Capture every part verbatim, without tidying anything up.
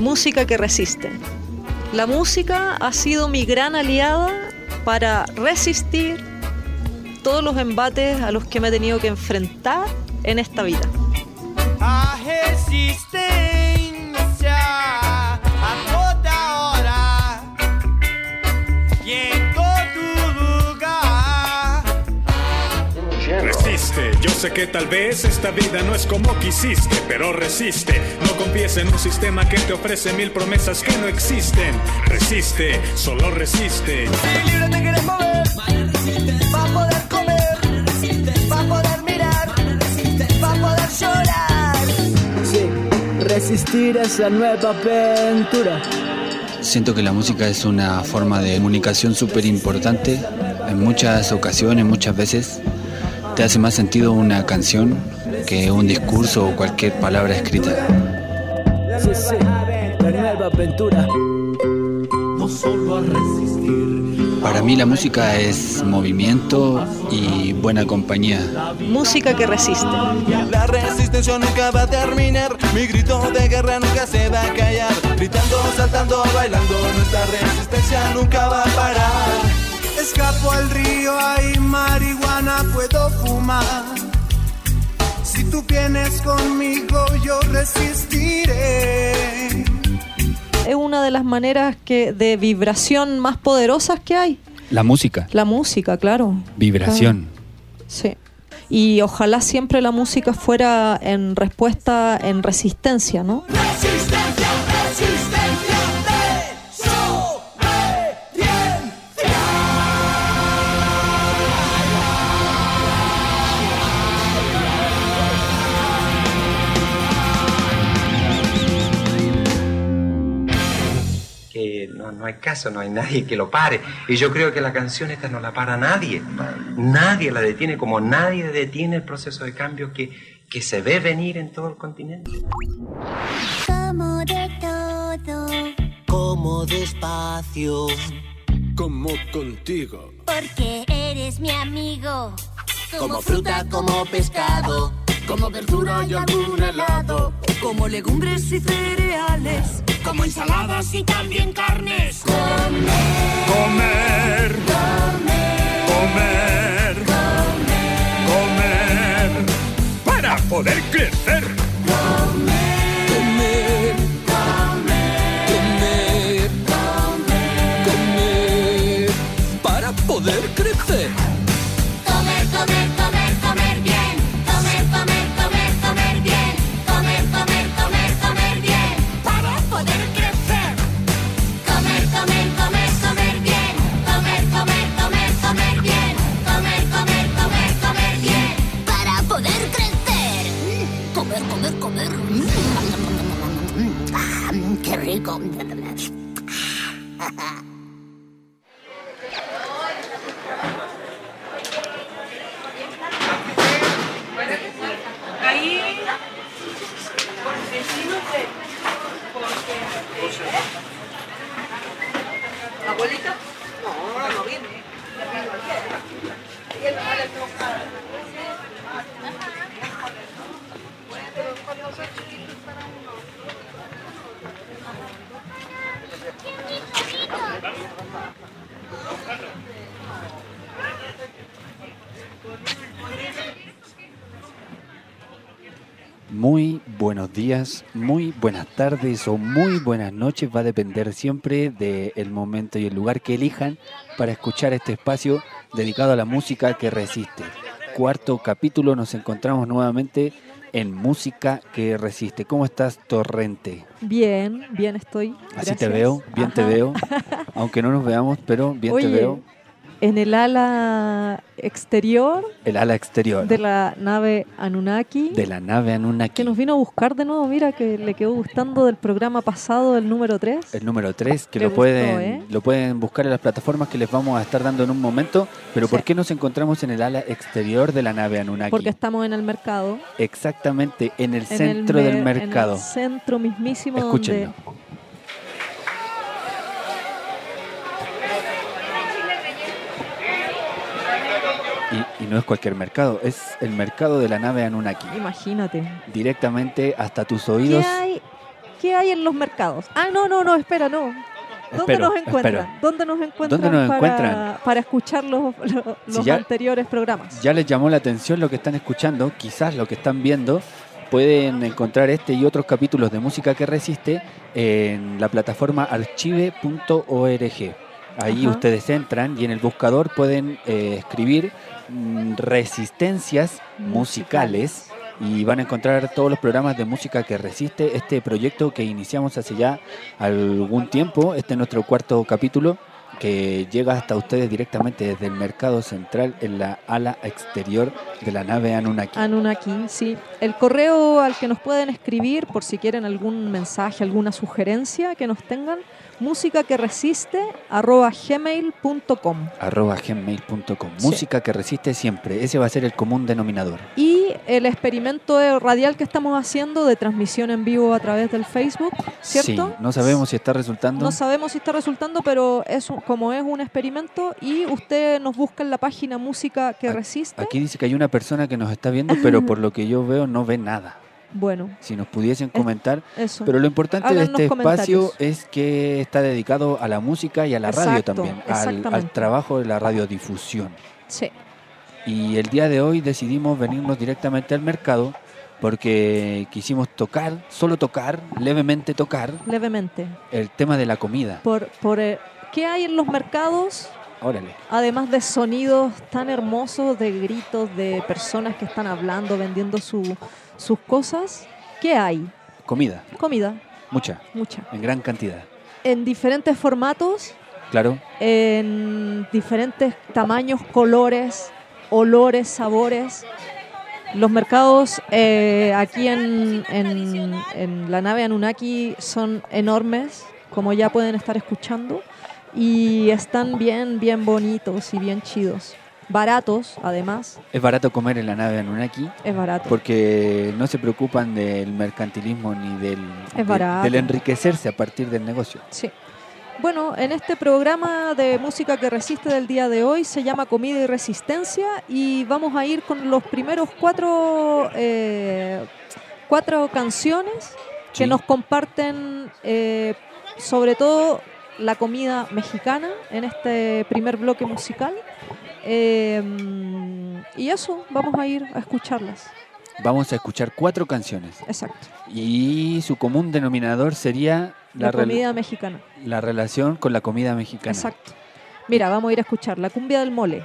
música que resiste. La música ha sido mi gran aliada para resistir todos los embates a los que me he tenido que enfrentar en esta vida. A resistencia a toda hora y en todo lugar. Resiste, yo sé que tal vez esta vida no es como quisiste, pero resiste. No confíes en un sistema que te ofrece mil promesas que no existen. Resiste, solo resiste. Si libre te quieres mover, va a poder comer, va a poder mirar, va a poder llorar. Sí, resistir esa nueva aventura. Siento que la música es una forma de comunicación súper importante. En muchas ocasiones, muchas veces, te hace más sentido una canción que un discurso o cualquier palabra escrita. Sí, sí, la nueva aventura. No solo a resistir. Para mí la música es movimiento y buena compañía. Música que resiste. La resistencia nunca va a terminar. Mi grito de guerra nunca se va a callar. Gritando, saltando, bailando, nuestra resistencia nunca va a parar. Escapo al río, hay marihuana, puedo fumar. Si tú vienes conmigo, yo resistiré. Es una de las maneras que, de vibración más poderosas que hay. La música. La música, claro. Vibración. Claro. Sí. Y ojalá siempre la música fuera en respuesta, en resistencia, ¿no? Resistencia, resistencia, que no, no hay caso, no hay nadie que lo pare. Y yo creo que la canción esta no la para nadie. Nadie la detiene, como nadie detiene el proceso de cambio que, que se ve venir en todo el continente. Como de todo, como despacio, Como contigo. porque eres mi amigo. como fruta, como pescado, como verdura y algún helado, como legumbres y cereales, como ensaladas y también carnes. Comer, Comer, comer, comer, comer, para poder crecer. comer, comer, comer, comer, comer, para poder crecer. comer, comer, comer, comer bien. Comer, comer, comer, comer bien. Comer, comer, comer, comer bien. Para poder crecer. Comer, comer, comer, comer bien. Comer, comer, comer, comer bien. Comer, comer, comer, comer bien. Para poder crecer. Comer, comer, comer. Ah, qué rico. Ahí, por vecinos de... Porque... ¿Abuelita? No, no viene. Muy buenos días, muy buenas tardes o muy buenas noches. Va a depender siempre del momento y el lugar que elijan para escuchar este espacio dedicado a la música que resiste. Cuarto capítulo, nos encontramos nuevamente en Música que Resiste. ¿Cómo estás, Torrente? Bien, bien estoy. Así Gracias. te veo, bien Ajá. te veo. Aunque no nos veamos, pero bien Oye, te veo. En el ala exterior El ala exterior de la nave Anunnaki, de la nave Anunnaki. que nos vino a buscar de nuevo. Mira que le quedó gustando del programa pasado, el número tres. El número tres, que Le lo gustó, pueden, ¿eh? lo pueden buscar en las plataformas que les vamos a estar dando en un momento. Pero Sí. ¿por qué nos encontramos en el ala exterior de la nave Anunnaki? Porque estamos en el mercado. Exactamente, en el en centro el del mer- mercado. En el centro mismísimo. Escúchenlo. Donde Y, y no es cualquier mercado, es el mercado de la nave Anunnaki. Imagínate. Directamente hasta tus oídos. ¿Qué hay, ¿qué hay en los mercados? Ah, no, no, no, espera, no. ¿Dónde Espero, nos encuentran? espero. ¿Dónde nos encuentran, ¿Dónde nos para, encuentran? para escuchar los, los, Si los ya- anteriores programas? Ya les llamó la atención lo que están escuchando, quizás lo que están viendo. Pueden encontrar este y otros capítulos de Música que Resiste en la plataforma archive punto org. Ahí Ajá. ustedes entran y en el buscador pueden eh, escribir mm, resistencias musicales y van a encontrar todos los programas de Música que Resiste, este proyecto que iniciamos hace ya algún tiempo. Este es nuestro cuarto capítulo, que llega hasta ustedes directamente desde el Mercado Central en la ala exterior de la nave Anunnaki. Anunnaki, sí. El correo al que nos pueden escribir por si quieren algún mensaje, alguna sugerencia que nos tengan, música que resiste arroba gmail punto com. arroba gmail punto com. Sí. Música que resiste siempre. Ese va a ser el común denominador. Y el experimento radial que estamos haciendo de transmisión en vivo a través del Facebook, ¿cierto? Sí, no sabemos si está resultando. No sabemos si está resultando, pero es un- como es un experimento y usted nos busca en la página Música que A- Resiste. Aquí dice que hay una persona que nos está viendo, pero por lo que yo veo no ve nada. Bueno, Si nos pudiesen Es- comentar. eso. Pero lo importante de Háganos este espacio comentarios. es que está dedicado a la música y a la radio Exacto, también, al, al exactamente. trabajo de la radiodifusión. Sí. Y el día de hoy decidimos venirnos directamente al mercado porque quisimos tocar, solo tocar, levemente tocar, Levemente. el tema de la comida. Por, por, eh, ¿qué hay en los mercados? Órale. Además de sonidos tan hermosos, de gritos, de personas que están hablando, vendiendo su- sus cosas, ¿qué hay? Comida, Comida, mucha, mucha. en gran cantidad. En diferentes formatos, Claro, en diferentes tamaños, colores, olores, sabores. Los mercados eh, aquí en, en- en la nave Anunnaki son enormes, como ya pueden estar escuchando, y están bien, bien bonitos y bien chidos. Baratos, además, es barato comer en la nave Anunnaki es barato. porque no se preocupan del mercantilismo ni del, de- barato. del enriquecerse a partir del negocio. Sí. Bueno, en este programa de música que resiste del día de hoy se llama Comida y Resistencia y vamos a ir con los primeros cuatro, eh, cuatro canciones que Sí. nos comparten eh, sobre todo la comida mexicana en este primer bloque musical. Eh, y eso, vamos a ir a escucharlas. Vamos a escuchar cuatro canciones Exacto. y su común denominador sería La, la, rel- comida mexicana. la relación con la comida mexicana. Exacto. Mira, vamos a ir a escuchar la cumbia del mole.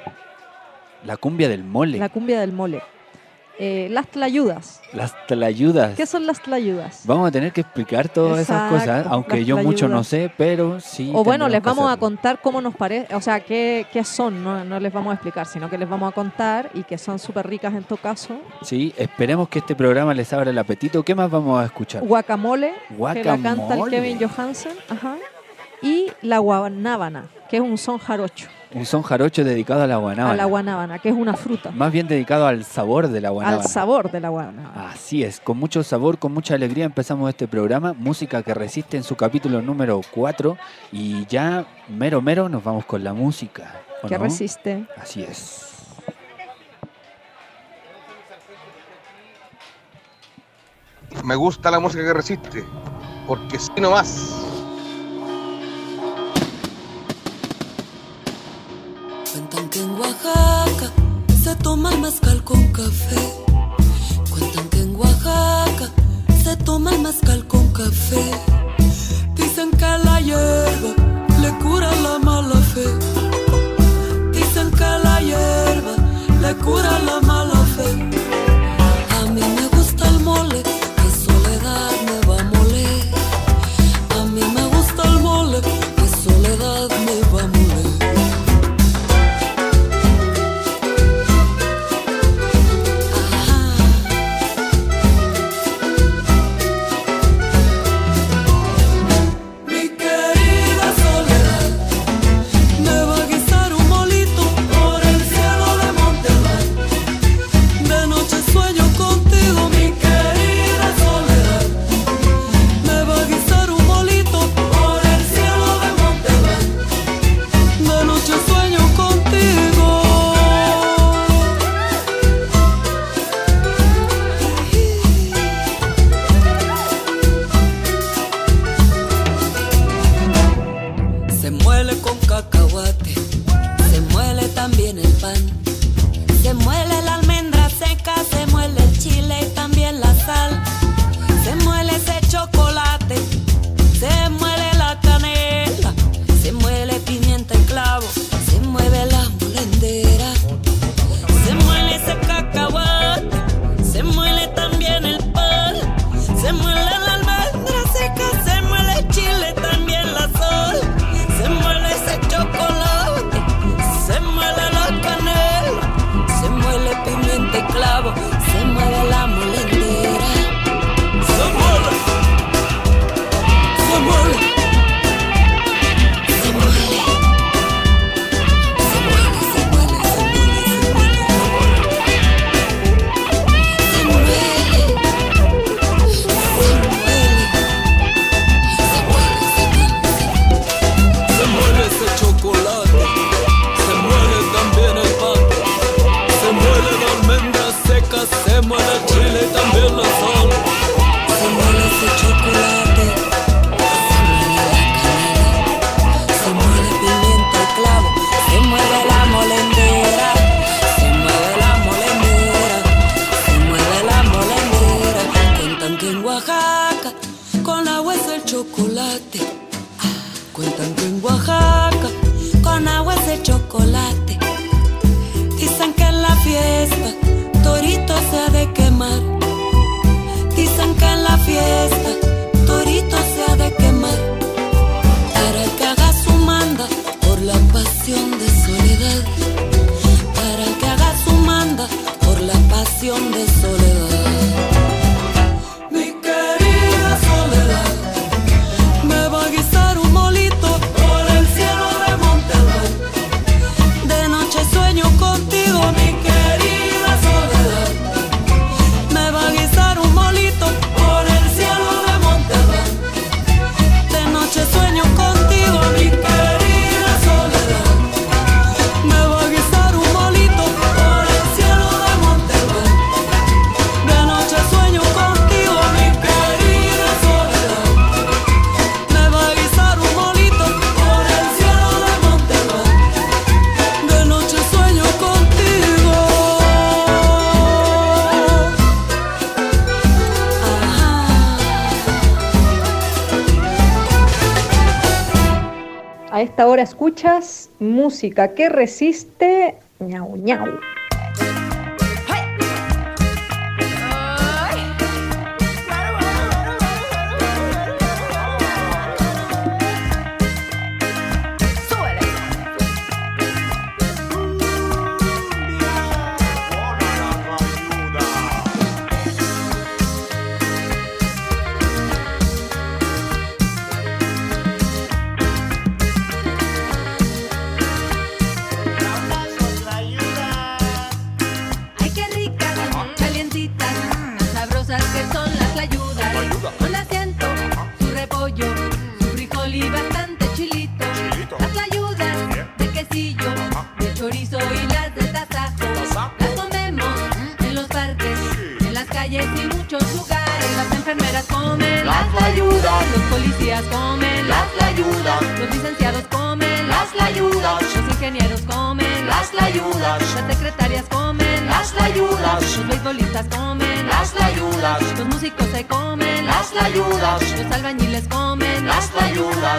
La cumbia del mole, La cumbia del mole. Eh, las tlayudas. las tlayudas. ¿Qué son las tlayudas? Vamos a tener que explicar todas esas Exacto, cosas, aunque las yo mucho no tlayudas. sé, pero sí. O bueno, tendremos les que vamos a hacerlo. contar cómo nos parece, o sea, qué, qué son, no, no les vamos a explicar, sino que les vamos a contar y que son súper ricas en todo caso. Sí, esperemos que este programa les abra el apetito. ¿Qué más vamos a escuchar? Guacamole, que la canta el Guacamole. Kevin Johansen, ajá. Y la guanábana, que es un son jarocho, Un son jarocho dedicado a la guanábana. a la guanábana, que es una fruta, Más bien dedicado al sabor de la guanábana. al sabor de la guanábana. Así es, con mucho sabor, con mucha alegría empezamos este programa, Música que Resiste en su capítulo número cuatro y ya mero mero nos vamos con la música. ¿o Que no? resiste. Así es. Me gusta la música que resiste, porque si no más. Cuentan que en Oaxaca se toma el mezcal con café. Cuentan que en Oaxaca se toma el mezcal con café. Dicen que la hierba le cura la mala fe. Dicen que la hierba le cura la mala fe. A mí me gusta el mole, que soledad me va a moler. A mí me gusta el mole, que soledad me va a moler. que en Oaxaca con agua es el chocolate. Cuentan que en Oaxaca con agua es el chocolate. Dicen que en la fiesta torito se ha de quemar. Dicen que en la fiesta torito se ha de quemar. Para que haga su manda por la pasión de soledad. Para que haga su manda por la pasión de soledad. Mi querida soledad me va a guisar un molito por el cielo de Monterrey. De noche sueño contigo, mi querida soledad. Me va a guisar un molito por el cielo de Monterrey. De noche sueño contigo, mi querida soledad. Me va a guisar un molito por el cielo de Monterrey. De noche sueño contigo, mi querida soledad. Me va a guisar un molito por el cielo de Monterrey. De noche sueño contigo. A esta hora escuchas música que resiste. Ñau, ñau. Ay, qué ricas, calientitas, tan sabrosas que son las tlayudas. Con asiento, su repollo, su frijol y bastante chilito. Las tlayudas de quesillo, de chorizo y las de tasajo. Las comemos en los parques, en las calles y muchos lugares. Las enfermeras comen las tlayudas, los policías comen las tlayudas, los licenciados comen las tlayudas, los ingenieros comen las tlayudas, las secretarias comen las tlayudas, los beisbolistas comen las tlayudas, los músicos se comen las tlayudas, los albañiles comen las tlayudas.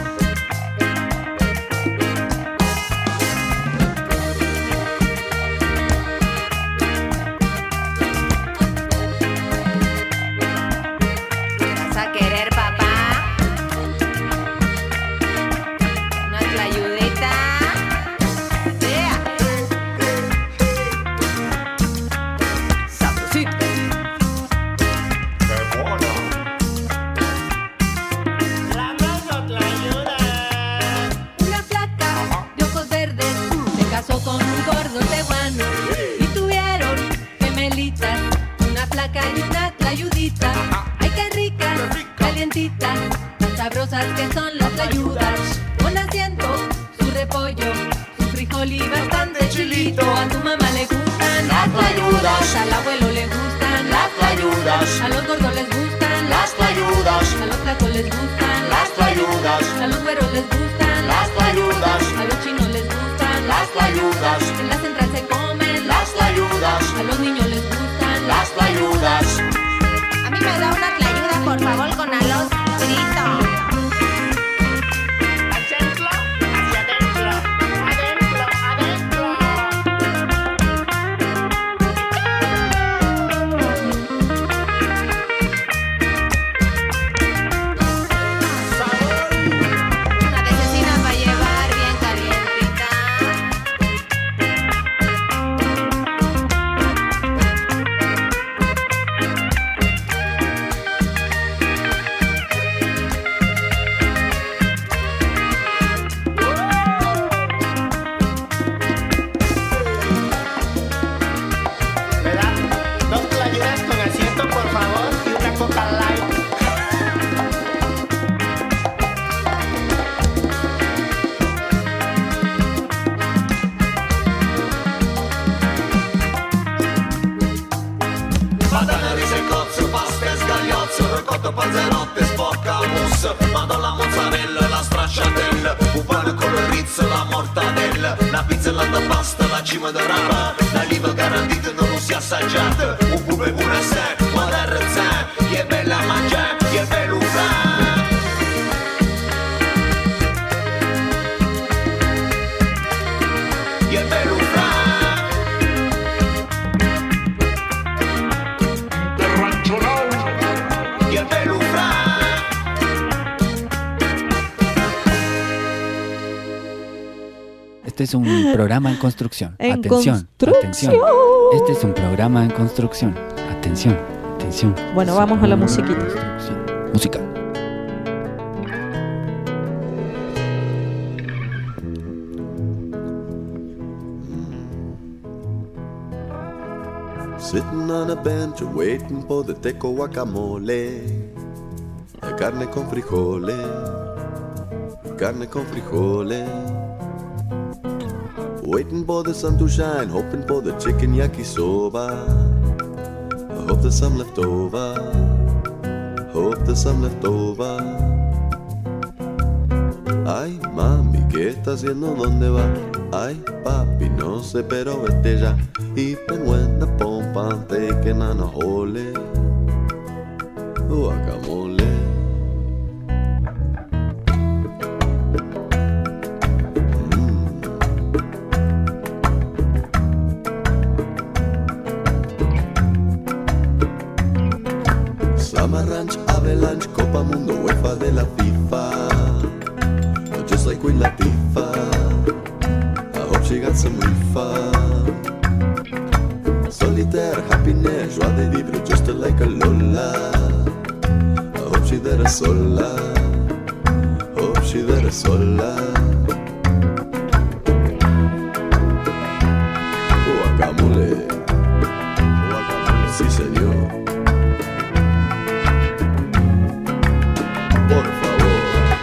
¿Vas a querer, papá? ¿Una tlayudita? ¡Yeah! ¡Sabrosito! Una flaca de ojos verdes se casó con un gordo tehuano y tuvieron gemelitas, una flaca y una tlayudita. Ay, qué ricas, calientitas, tan sabrosas que son las tlayudas. Con asiento, su repollo, su frijol y bastante chilito. A tu mamá le gustan las tlayudas, al abuelo le gustan las tlayudas, a los gordos les gustan las tlayudas, a los flacos les gustan las tlayudas, a los güeros les gustan las tlayudas, a los chinos les gustan las tlayudas, en la central se comen las tlayudas, a los niños les gustan las tlayudas. A mí me da una tlayuda, por favor, con arroz frito. Una de cecina para llevar bien calientita. ¿Me da dos tlayudas con asiento, por favor? Y una coca light. Badane, riso e cozzo, pasta e scagliozzo, ricotto, panzerotte, spocca, mousse, vado la mozzarella, la stracciatella, un pane con il rizzo, la mortadella, la pizza e la pasta, la cima di rapa, la liva garantita non lo si assaggiata, un pube pure a sé, moderno e che bella Este es un programa en construcción. En atención, construcción. atención. Este es un programa en construcción. Atención, atención. Bueno, vamos a la musiquita. Música. Sitting on a bench waiting for the teco guacamole. Carne con frijoles, carne con frijoles. Waiting for the sun to shine, hoping for the chicken yakisoba. I hope there's some left over, hope there's some left over. Ay, mami, ¿qué está haciendo? ¿Dónde va? Ay, papi, no sé, pero vete ya. Even when the pompa I'm taking on a hole. Guacamole. Summer Ranch, Avalanche, Copa Mundo, UEFA de la FIFA. Just like Queen Latifah, I hope she got some refund. Solitaire, happiness, joie de vivre, just like a Lola. I hope she there sola, hope she there sola. Guacamole, guacamole, sí señor. Por favor.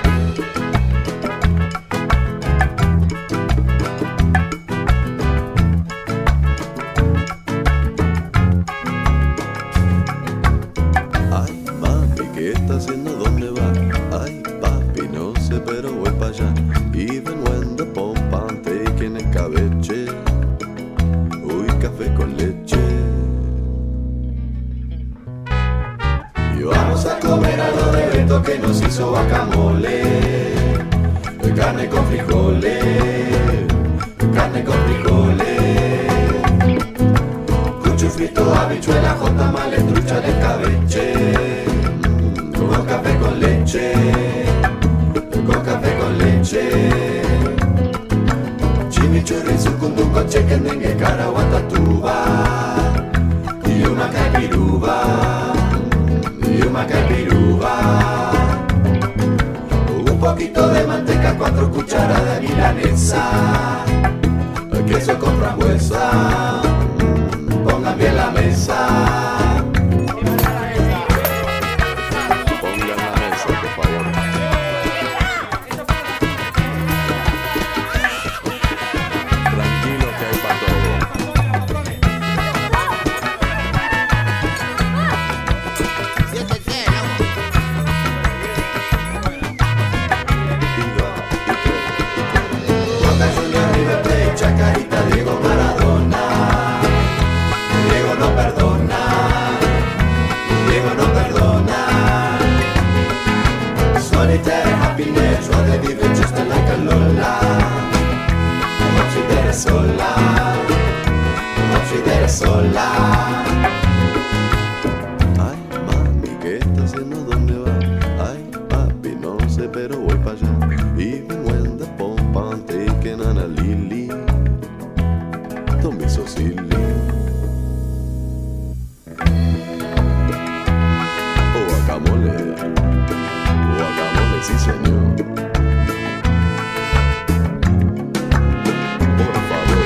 Ay, mami, ¿qué está haciendo? ¿Dónde va? Ay, papi, no sé, pero voy para allá. Even when the pompa I'm taking el cabeche. Uy, café con leche. Y vamos a comer algo de Beto que nos hizo guacamole. Carne con frijoles, carne con frijoles. Cucho frito, habichuela, jotamales, trucha de cabeche. Mm, con café con leche, con café con leche. Chimichurri, sucunduco, chicken dengue, caraguatatuba. Y una caipiruba, y una caipiruba. Un poquito de manteca, cuatro cucharadas de milanesa. Queso con frambuesa, pongan bien la mesa. Pongan la mesa, por favor. Tranquilo que hay para todo. Chacarita, Diego Maradona. Diego no perdona, Diego no perdona. Solitaire, happiness, joie de vivre, just like a Lola. No ci dere sola, no ci dere sola. Ay, mami, ¿qué está haciendo? ¿Dónde va? Ay, papi, no sé, pero voy para allá. Even when the pompa I'm taking on a lily. Don't be so silly. Oh, guacamole, guacamole, sí señor. Por favor.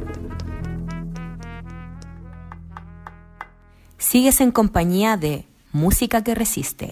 Sigues en compañía de música que resiste.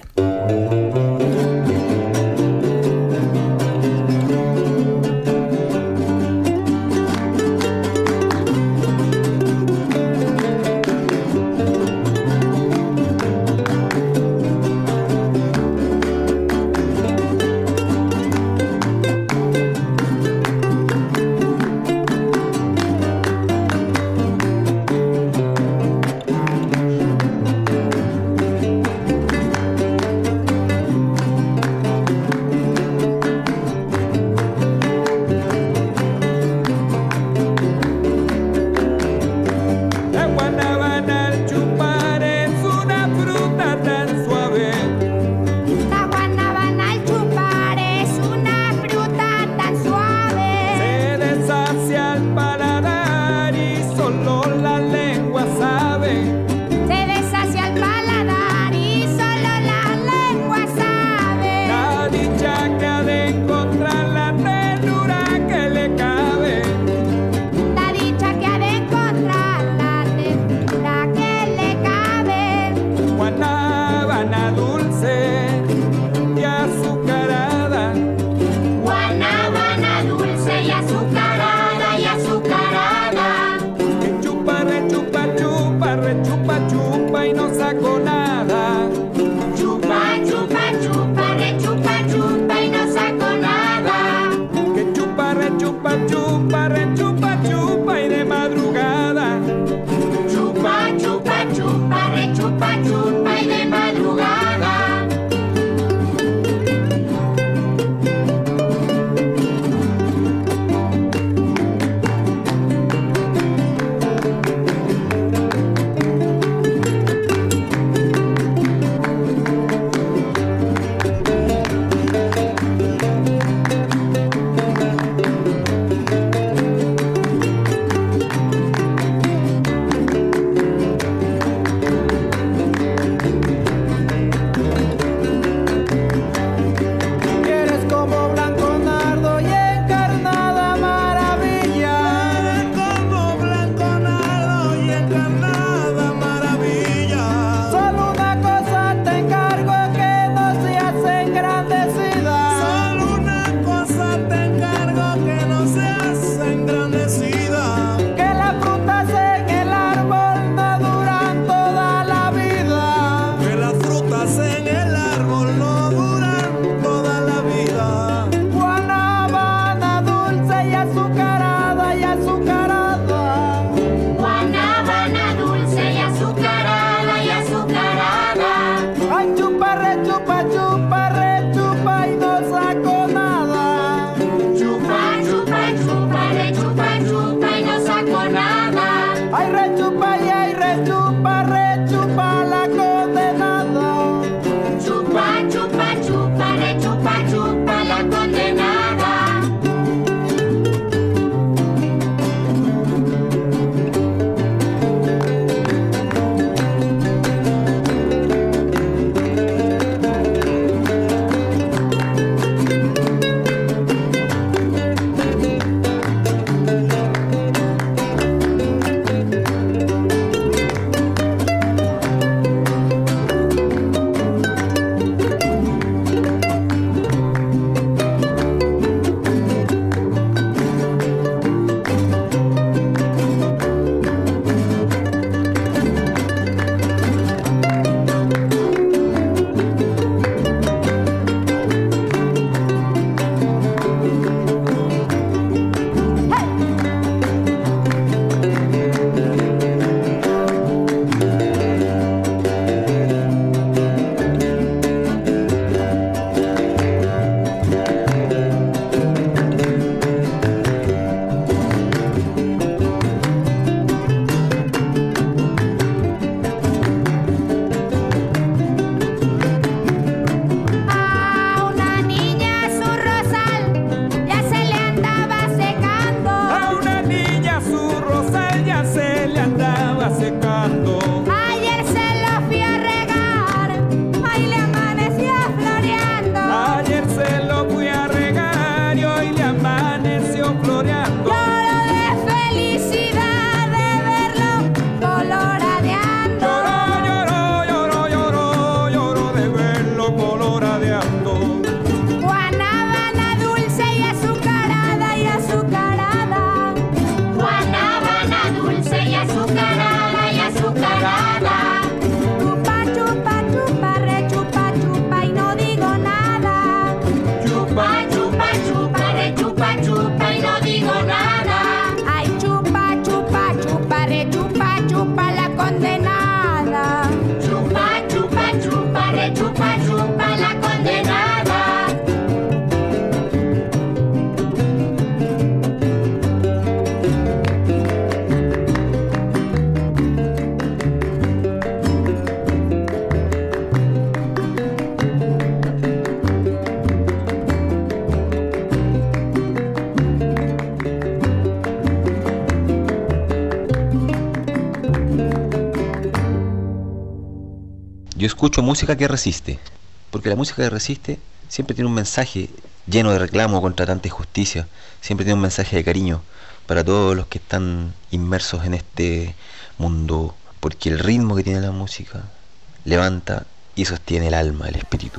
yo escucho música que resiste, porque la música que resiste siempre tiene un mensaje lleno de reclamo contra tanta injusticia, siempre tiene un mensaje de cariño para todos los que están inmersos en este mundo, porque el ritmo que tiene la música levanta y sostiene el alma, el espíritu.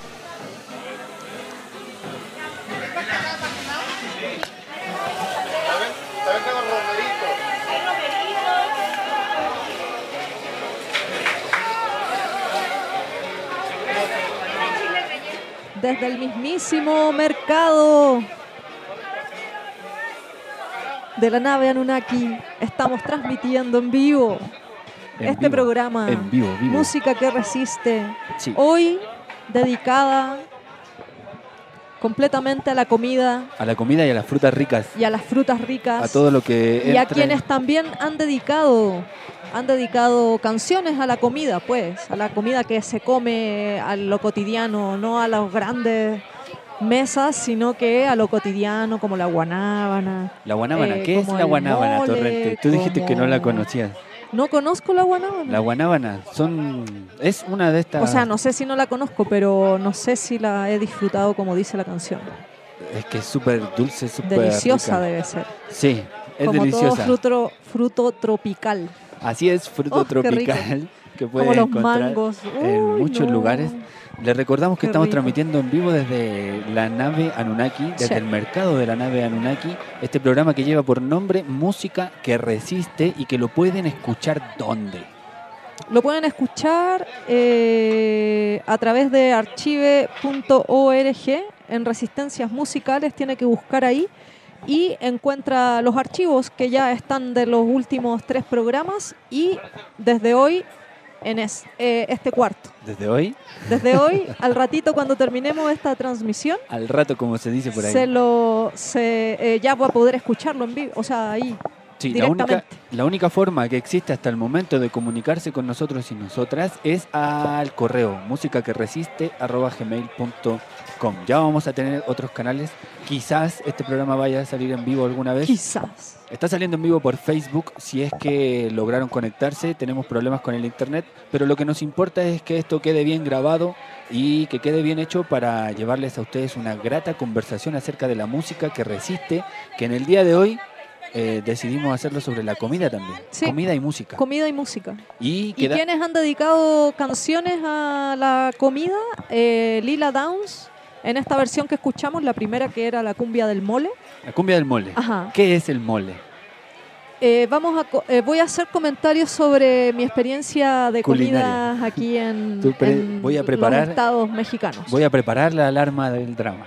Desde el mismísimo mercado de la nave Anunnaki estamos transmitiendo en vivo En este vivo, programa en vivo, vivo. Música que Resiste, Sí. hoy dedicada completamente a la comida A la comida y a las frutas ricas. y a las frutas ricas, A todo lo que y a entra quienes en- también han dedicado han dedicado canciones a la comida, pues, a la comida que se come, a lo cotidiano, no a las grandes mesas, sino que a lo cotidiano, como la guanábana. La guanábana. eh, ¿Qué es como la el guanábana, mole, Torrente? Tú dijiste que no la como- conocías. No conozco la guanábana. La guanábana son es una de estas. O sea, no sé si no la conozco, pero no sé si la he disfrutado como dice la canción. Es que es súper dulce, súper Deliciosa rica. debe ser. Sí, es como deliciosa. todo fruto, fruto tropical. Así es, fruto Oh, qué rico. tropical que Como puedes los encontrar mangos. en Uy, muchos no. lugares. Les recordamos que Qué estamos rico. transmitiendo en vivo desde la nave Anunnaki, desde Sí. el mercado de la nave Anunnaki, este programa que lleva por nombre Música que Resiste y que lo pueden escuchar ¿dónde? Lo pueden escuchar eh, a través de archive punto org en Resistencias Musicales, tiene que buscar ahí y encuentra los archivos que ya están de los últimos tres programas y desde hoy en es- eh, este cuarto. Desde hoy, Desde hoy, al ratito cuando terminemos esta transmisión, al rato como se dice por ahí. se lo se, eh, ya va a poder escucharlo en vivo, o sea, ahí Sí, la única, directamente. la única forma que existe hasta el momento de comunicarse con nosotros y nosotras es al correo música que resiste arroba gmail punto com. Ya vamos a tener otros canales. Quizás este programa vaya a salir en vivo alguna vez. Quizás. Está saliendo en vivo por Facebook si es que lograron conectarse. Tenemos problemas con el internet, pero lo que nos importa es que esto quede bien grabado y que quede bien hecho para llevarles a ustedes una grata conversación acerca de la música que resiste, que en el día de hoy eh, decidimos hacerlo sobre la comida también. Sí. Comida y música. Comida y música. Y ¿Y queda quiénes han dedicado canciones a la comida? Eh, Lila Downs, en esta versión que escuchamos, la primera que era la cumbia del mole. la cumbia del mole. Ajá. ¿Qué es el mole? Eh, vamos a co- eh, voy a hacer comentarios sobre mi experiencia de Culinaria. comidas aquí en, Tú pre- en voy a preparar- los estados mexicanos. Voy a preparar la alarma del drama.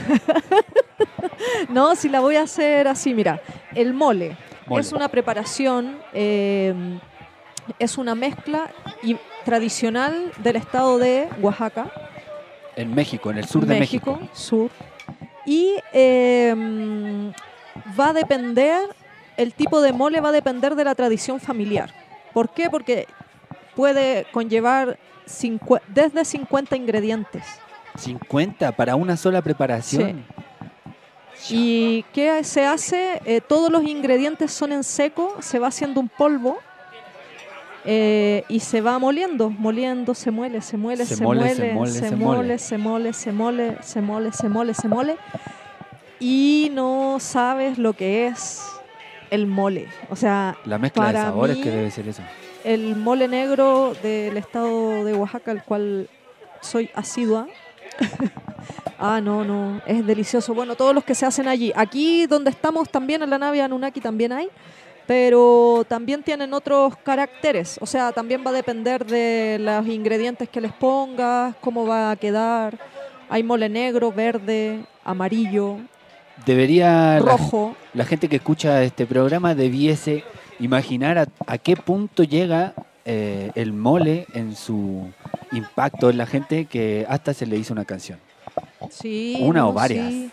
No, si la voy a hacer así, mira. El mole, Mole. es una preparación, eh, es una mezcla y- tradicional del estado de Oaxaca. En México, en el sur de México. sur. Y eh, va a depender, el tipo de mole va a depender de la tradición familiar. ¿Por qué? Porque puede conllevar cincu- desde cincuenta ingredientes. cincuenta para una sola preparación. ¿Y qué se hace? Eh, todos los ingredientes son en seco, se va haciendo un polvo eh, y se va moliendo, moliendo, se muele, se muele, Se se, mole, muele, se mole, se se mole, mole. se mole, se mole, se mole, se mole, se mole. Y no sabes lo que es el mole. O sea, La mezcla de para sabores mí, que debe ser eso. el mole negro del estado de Oaxaca, al cual soy asidua. Ah, no, no, es delicioso. Bueno, todos los que se hacen allí. Aquí donde estamos también en la nave Anunnaki también hay, pero también tienen otros caracteres. O sea, también va a depender de los ingredientes que les pongas, cómo va a quedar. Hay mole negro, verde, amarillo, Debería la- rojo. La, gente que escucha este programa debiese imaginar a, a qué punto llega eh, el mole en su impacto en la gente que hasta se le hizo una canción. Sí, Una no, o varias. sí.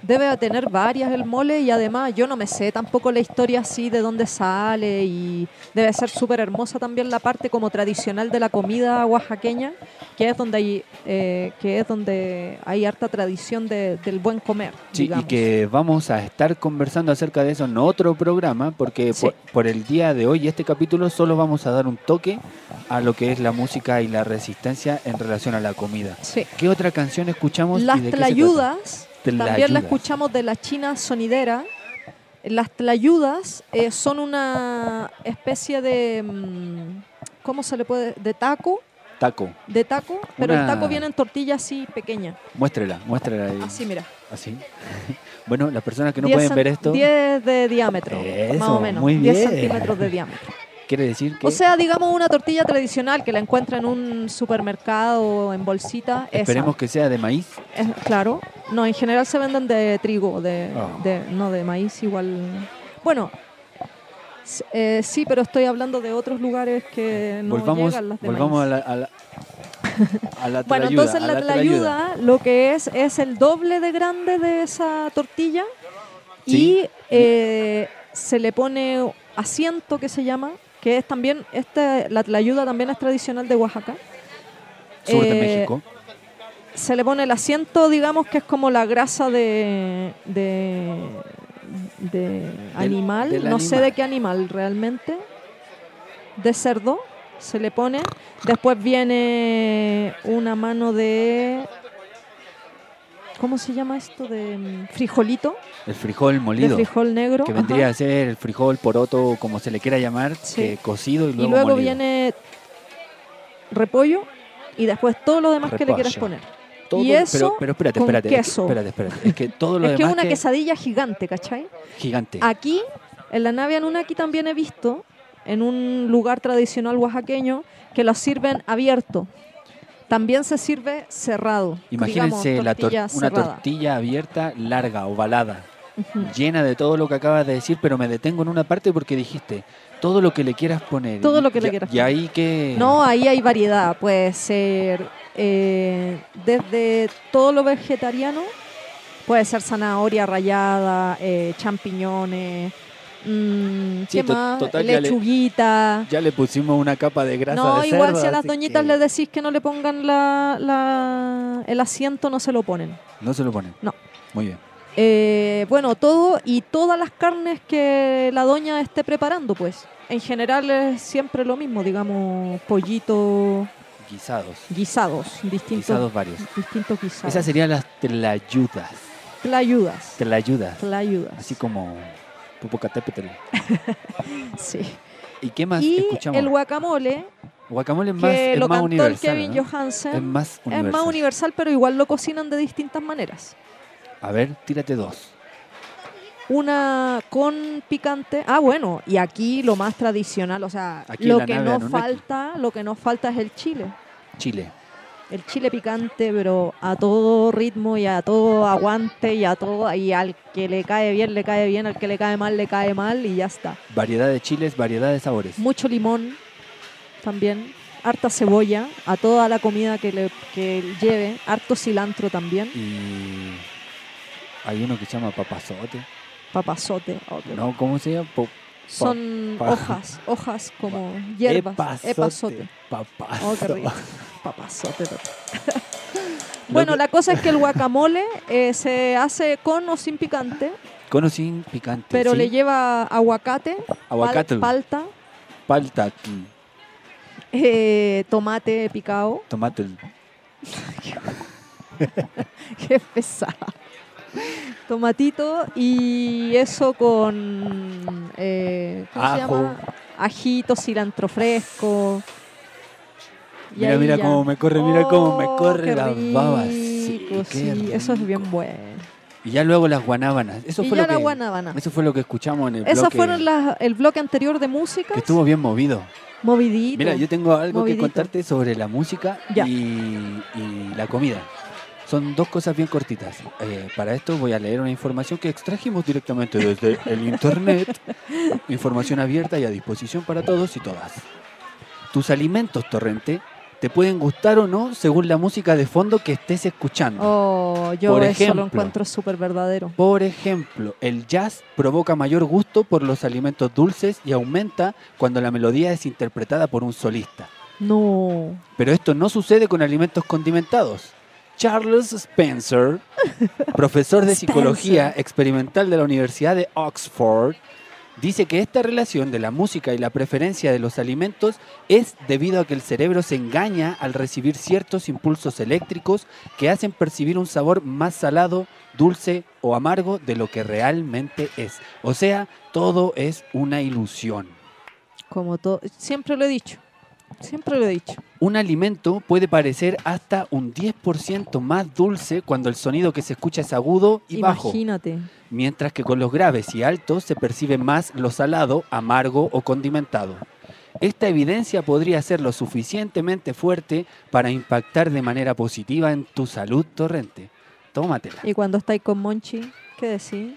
Debe tener varias el mole y además yo no me sé tampoco la historia así de dónde sale y debe ser súper hermosa también la parte como tradicional de la comida oaxaqueña, que es donde hay, eh, que es donde hay harta tradición de, del buen comer. Sí, digamos. y que vamos a estar conversando acerca de eso en otro programa, porque Sí. por, por el día de hoy, este capítulo, solo vamos a dar un toque a lo que es la música y la resistencia en relación a la comida. Sí. ¿Qué otra canción escuchamos? y Las de qué se tlayudas, trata? también la Tlayudas. escuchamos de la China Sonidera. Las tlayudas eh, son una especie de, mm, ¿cómo se le puede? De taco, Taco. de taco, pero Una- el taco viene en tortilla así pequeña. Muéstrela, muéstrela ahí. Así, mira. Así. Bueno, las personas que no diez pueden cen- ver esto, diez de diámetro, Eso, más o menos. muy diez bien. centímetros de diámetro. quiere decir que O sea, digamos una tortilla tradicional que la encuentra en un supermercado en bolsita. esa. esperemos que sea de maíz. Es- claro. No, en general se venden de trigo, de, Ah. de- no de maíz igual. Bueno, s- eh, sí, pero estoy hablando de otros lugares que no volvamos llegan las de volvamos a maíz. la, a la, a la Bueno, tlayuda, entonces a la tlayuda. tlayuda lo que es es el doble de grande de esa tortilla Sí. y eh, se le pone asiento que se llama, que es también, este, la tlayuda también es tradicional de Oaxaca. Sur de Eh, México. Se le pone el asiento, digamos, que es como la grasa de, de, de animal, del no sé animal. de qué animal realmente, de cerdo, se le pone. Después viene una mano de, ¿cómo se llama esto? De mm, frijolito, El frijol molido. de frijol negro. que vendría ajá. a ser el frijol poroto, como se le quiera llamar, Sí. que cocido y Y luego, luego molido. viene repollo y después todo lo demás que le quieras Repollo. poner. Todo- y eso pero, pero espérate, con espérate, es que- queso. espérate, espérate. Es que todo lo Es que es demás una que- quesadilla gigante, ¿cachai? gigante. Aquí, en la nave Anunnaki también he visto, en un lugar tradicional oaxaqueño, que lo sirven abierto. También se sirve cerrado. Imagínense digamos, la tor- tortilla una cerrada. tortilla abierta, larga, ovalada, Ujú. llena de todo lo que acabas de decir, pero me detengo en una parte porque dijiste todo lo que le quieras poner. Todo Y- lo que le y- quieras Y ahí que... No, ahí hay variedad. Puede ser eh, desde todo lo vegetariano, puede ser zanahoria rallada, eh, champiñones, mm, Sí, ¿qué to- más? total, ya le- Lechuguita. Ya le pusimos una capa de grasa No, de igual cerdo, si a las así doñitas que les decís que no le pongan la, la- el asiento, no se lo ponen. No se lo ponen. No. Muy bien. Eh, bueno, todo y todas las carnes que la doña esté preparando, pues. En general es siempre lo mismo, digamos, pollito, Guisados. guisados, distintos, Guisados varios. distintos guisados. Esas serían las tlayudas. Tlayudas. Tlayudas. Tlayudas. Así como Popocatépetl. Sí. ¿Y qué más Y escuchamos? el guacamole, Guacamole es más, que es lo más cantó el universal. Kevin ¿no? Johansen, Es más es universal. más universal, pero igual lo cocinan de distintas maneras. A ver, tírate dos. Una con picante. Ah, bueno, y aquí lo más tradicional, o sea, Aquí en lo la que nave no Anunnaki. falta, lo que no falta es el chile. Chile. El chile picante, pero a todo ritmo y a todo aguante y a todo, y al que le cae bien, le cae bien, al que le cae mal, le cae mal y ya está. Variedad de chiles, variedad de sabores. Mucho limón también, harta cebolla, a toda la comida que le que lleve, harto cilantro también, Y hay uno que se llama papazote. papazote. oh, qué No, ¿cómo se llama? Po- Son pa- hojas, hojas como hierbas. Epazote. Epazote. Papazo. Oh, qué rico. Papazote. Bueno, la cosa es que el guacamole eh, se hace con o sin picante, Con o sin picante. pero ¿sí? le lleva aguacate, pal- Aguacate. palta, Palta. eh, tomate picado. Tomate. Qué pesado. Tomatito y eso con eh, ¿cómo se Ajo. llama? Ajito, cilantro fresco. Y Mira, ahí mira ya. cómo me corre, mira cómo me Oh, corre qué las babas. Sí, rico, qué sí, eso es bien bueno. Y ya luego las guanábanas. Eso Y fue ya lo la que, guanábana. Eso fue lo que escuchamos en el Esos bloque, fueron las- el bloque anterior de música. que estuvo bien movido. Movidito. Mira, yo tengo algo movidito. que contarte sobre la música Ya. y, y la comida. Son dos cosas bien cortitas. Eh, para esto voy a leer una información que extrajimos directamente desde el internet. Información abierta y a disposición para todos y todas. Tus alimentos, Torrente, te pueden gustar o no según la música de fondo que estés escuchando. Oh, yo Por eso ejemplo, lo encuentro súper verdadero. Por ejemplo, el jazz provoca mayor gusto por los alimentos dulces y aumenta cuando la melodía es interpretada por un solista. No. Pero esto no sucede con alimentos condimentados. Charles Spencer, profesor de Spencer. psicología experimental de la Universidad de Oxford, dice que esta relación de la música y la preferencia de los alimentos es debido a que el cerebro se engaña al recibir ciertos impulsos eléctricos que hacen percibir un sabor más salado, dulce o amargo de lo que realmente es. O sea, todo es una ilusión. Como todo, siempre lo he dicho. Siempre lo he dicho. Un alimento puede parecer hasta un diez por ciento más dulce cuando el sonido que se escucha es agudo y bajo. Imagínate. Mientras que con los graves y altos se percibe más lo salado, amargo o condimentado. Esta evidencia podría ser lo suficientemente fuerte para impactar de manera positiva en tu salud, Torrente. Tómatela. Y cuando estáis con Monchi, ¿qué decís?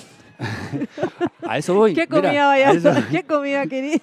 A eso voy. ¿Qué Mira, comida a vaya? eso- ¿Qué comida querida?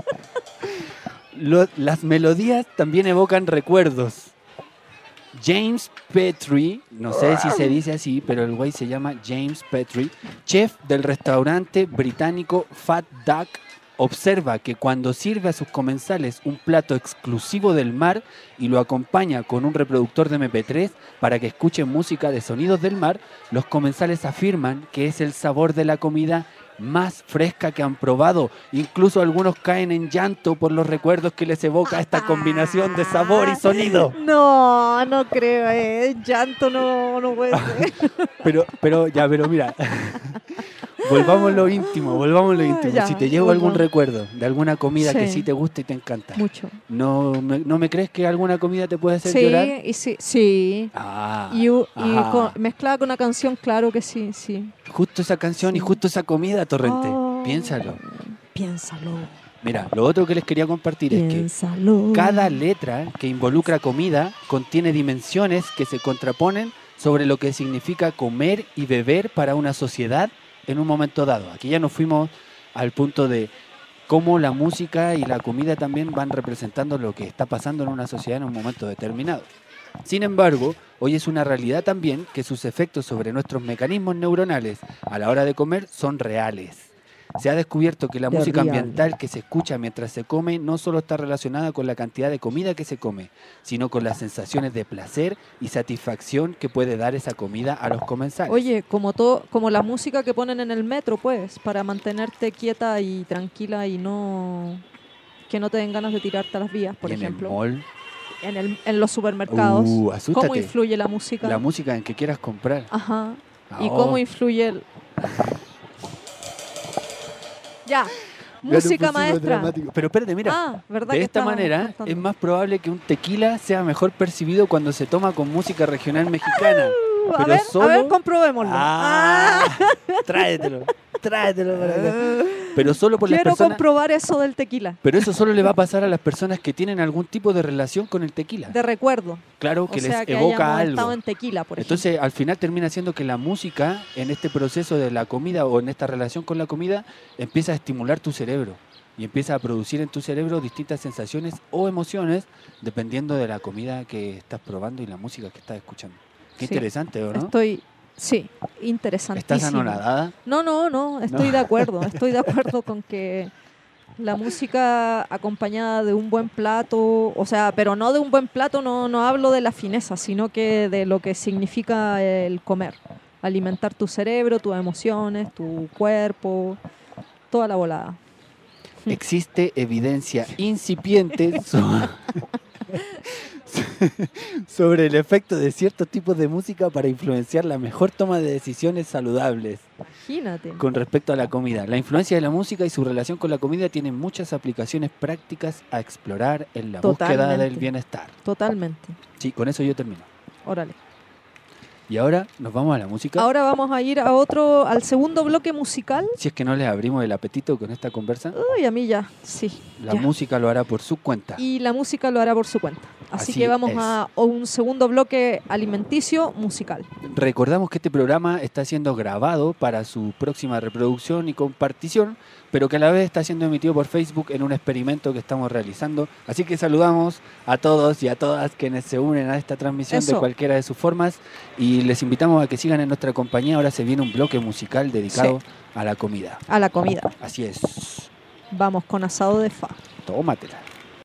Lo- las melodías también evocan recuerdos. James Petrie, no sé si se dice así, pero el güey se llama James Petrie, chef del restaurante británico Fat Duck, observa que cuando sirve a sus comensales un plato exclusivo del mar y lo acompaña con un reproductor de eme pe tres para que escuchen música de sonidos del mar, los comensales afirman que es el sabor de la comida más fresca que han probado. Incluso algunos caen en llanto por los recuerdos que les evoca esta combinación de sabor y sonido. No, no creo, eh. Llanto no, no puede ser. Pero, pero, ya, pero mira. Volvamos a lo íntimo, volvamos a lo íntimo. Ya, si te llevo algún volvamos. recuerdo de alguna comida que Sí. sí te gusta y te encanta. Mucho. ¿No me, ¿No me crees que alguna comida te puede hacer Sí, llorar? y sí, sí. Ah, y u- y ah. con- mezclada con una canción, claro que sí, sí. Justo esa canción y justo esa comida, Torrente. Oh. Piénsalo. Piénsalo. Mira, lo otro que les quería compartir es que Piénsalo. cada letra que involucra comida contiene dimensiones que se contraponen sobre lo que significa comer y beber para una sociedad en un momento dado. Aquí ya nos fuimos al punto de cómo la música y la comida también van representando lo que está pasando en una sociedad en un momento determinado. Sin embargo, hoy es una realidad también que sus efectos sobre nuestros mecanismos neuronales a la hora de comer son reales. Se ha descubierto que la De música real. ambiental que se escucha mientras se come no solo está relacionada con la cantidad de comida que se come, sino con las sensaciones de placer y satisfacción que puede dar esa comida a los comensales. Oye, como todo, como la música que ponen en el metro, pues, para mantenerte quieta y tranquila y no que no te den ganas de tirarte a las vías, por Y en el ejemplo. mall, En, el, en los supermercados. Uh, asústate. ¿Cómo influye la música? la música en que quieras comprar. Ajá. Ah, ¿Y oh. cómo influye el... Ya. Música maestra. Pero espérate, mira. Ah, ¿verdad de que esta estaba manera cortando? es más probable que un tequila sea mejor percibido cuando se toma con música regional mexicana. Uh, a Pero ver, solo... a ver, comprobémoslo. Ah, tráetelo, tráetelo para acá. Pero solo por las Quiero personas... comprobar eso del tequila. Pero eso solo le va a pasar a las personas que tienen algún tipo de relación con el tequila. De recuerdo. Claro, que o sea, les que evoca hayamos estado algo. en tequila, por ejemplo. Entonces, al final termina siendo que la música, en este proceso de la comida o en esta relación con la comida, empieza a estimular tu cerebro y empieza a producir en tu cerebro distintas sensaciones o emociones dependiendo de la comida que estás probando y la música que estás escuchando. Qué Sí. interesante, ¿o no? Estoy, sí, interesantísimo. ¿Estás anonadada? No, no, no, estoy No. de acuerdo. Estoy de acuerdo con que la música acompañada de un buen plato, o sea, pero no de un buen plato, no, no hablo de la fineza, sino que de lo que significa el comer. Alimentar tu cerebro, tus emociones, tu cuerpo, toda la volada. Existe evidencia incipiente so- sobre el efecto de ciertos tipos de música para influenciar la mejor toma de decisiones saludables Imagínate. con respecto a la comida. La influencia de la música y su relación con la comida tienen muchas aplicaciones prácticas a explorar en la búsqueda Totalmente. del bienestar. Totalmente. Sí, con eso yo termino. Órale. Y ahora nos vamos a la música. Ahora vamos a ir a otro, al segundo bloque musical. Si es que no les abrimos el apetito con esta conversa, Uy, a mí ya, sí. la ya. música lo hará por su cuenta. Y la música lo hará por su cuenta. Así, Así que vamos es. a un segundo bloque alimenticio musical. Recordamos que este programa está siendo grabado para su próxima reproducción y compartición, pero que a la vez está siendo emitido por Facebook en un experimento que estamos realizando. Así que saludamos a todos y a todas quienes se unen a esta transmisión Eso. de cualquiera de sus formas y les invitamos a que sigan en nuestra compañía. Ahora se viene un bloque musical dedicado Sí. a la comida. A la comida. Así es. Vamos con asado de fa. Tómatela.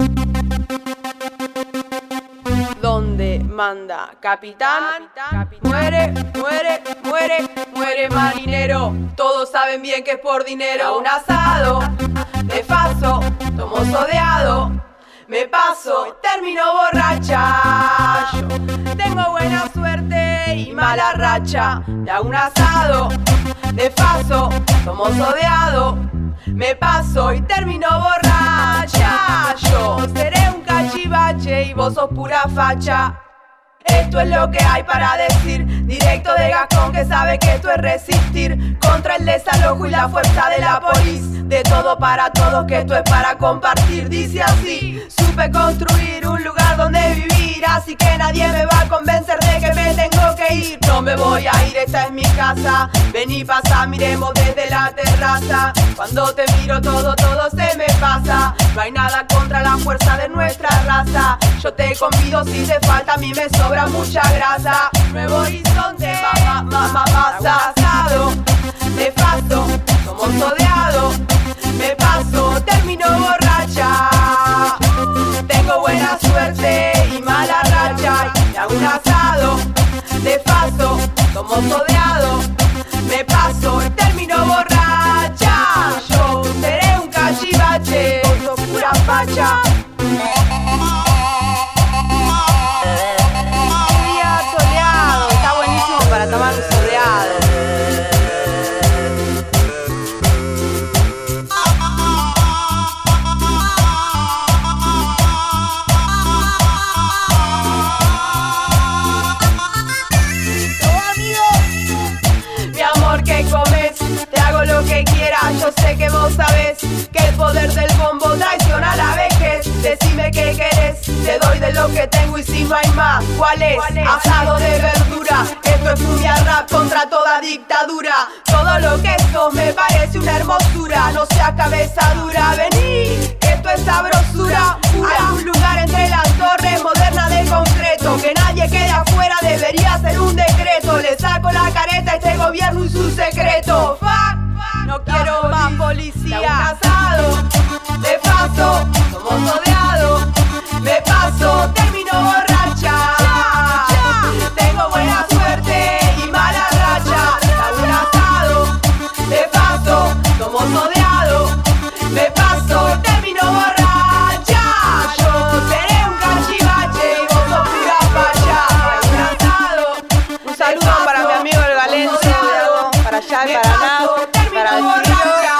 Donde manda capitán, muere, muere, muere, muere marinero. Todos saben bien que es por dinero. Un asado de paso, tomo sodeado, me paso, termino borracha. Yo tengo buena suerte y mala racha. Me hago un asado de paso, tomo sodeado, me paso y termino borracha. Yo seré un cachivache y vos sos pura facha. Esto es lo que hay para decir, directo de Gascón que sabe que esto es resistir contra el desalojo y la fuerza de la polis. De todo para todos, que esto es para compartir. Dice así, supe construir un lugar donde vivir, así que nadie me va a convencer de que me tengo que ir. No me voy a ir, esta es mi casa, vení, pasa, miremos desde la terraza. Cuando te miro todo, todo se me pasa. No hay nada contra la fuerza de nuestra raza. Yo te convido si te falta, a mí me sobra mucha grasa. Nuevo horizonte, mamá, mamá, pasa. Asado, de paso, como sodeado, me paso, termino borracha. Tengo buena suerte y mala racha. Me hago un asado, de paso, como sodeado, me paso, termino borracha. Yo seré un cachivache, vos sos pura facha. Soleado, está buenísimo para tomar soleado. Mi amor, ¿qué comes? Te hago lo que quieras, yo sé que vos sabés que el poder del bombo traiciona la vejez. Decime qué querés, te doy de lo que tengo y si no hay más, ¿cuál es? Asado de verdura, esto es furia rap contra toda dictadura. Todo lo que sos me parece una hermosura, no seas cabeza dura, vení, esto es sabrosura pura. Hay un lugar entre las torres moderna de concreto, que nadie quede afuera, debería ser un decreto. Le saco la careta a este gobierno y su secreto. Fuck, no quiero más policía. Asado, de paso, somos sodeados, me paso, termino borracha. Tengo buena suerte y mala racha. Hago un asado, de paso, somos sodeados, me paso, termino borracha. Yo seré un cachivache y vos sos pura facha. Hago un asado, un saludo para mi amigo el Valencia, para allá en Paraná, para el borracha.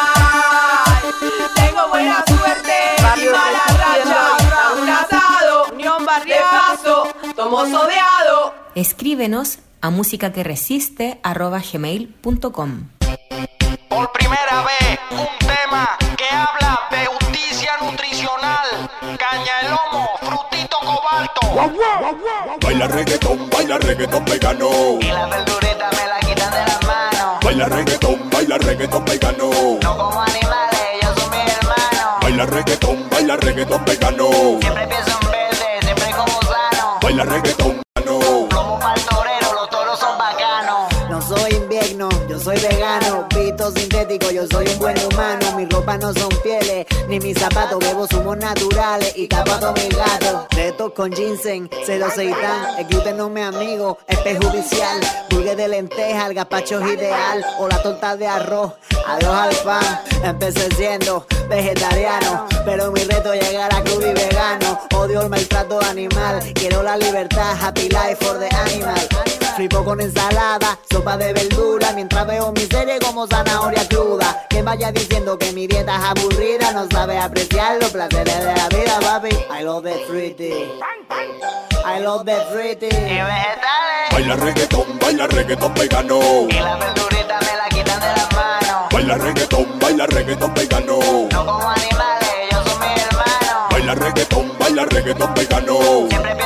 Tengo buena suerte y mala racha. Hago un asado, unión barrial, de paso, tomo sodeado. Escríbenos a musicaqueresiste arroba gmail punto com. Por primera vez, un tema que habla de justicia nutricional. Caña de lomo, frutito cobalto. Baila reggaetón, baila reggaetón vegano. Y la verdurita me la quitan de las manos. Baila reggaetón, baila reggaetón vegano. No como animales, ellos son mis hermanos. Baila reggaetón, baila reggaetón vegano. Siempre pienso en verde, siempre como sano. Baila reggaetón vegano. Como pa'l torero, los toros son bacanos. No soy invierno, yo soy vegano. Pito sintético, yo soy un buen humano. Mis ropas no son pieles, ni mis zapatos. Bebo zumos naturales y tapo a todos mis gatos. De estos con ginseng, cero seitan. El gluten no me es amigo, es perjudicial. Burger de lenteja, el gazpacho es ideal. O la torta de arroz, adiós al pan. Empecé siendo vegetariano, pero mi reto es llegar a club y vegano. Odio el maltrato animal, quiero la libertad. Happy life for the animal. Fripo con ensalada, sopa de verdura, mientras veo mi serie como zanahoria cruda. Quien vaya diciendo que mi dieta es aburrida no sabe apreciar los placeres de la vida, papi. I love the fruity, I love the fruity. Y vegetales. Baila reggaetón, baila reggaetón vegano. Y la verdurita me la quitan de las manos. Baila reggaetón, baila reggaetón vegano. No como animales, ellos son mis hermanos. Baila reggaetón, baila reggaetón vegano. Siempre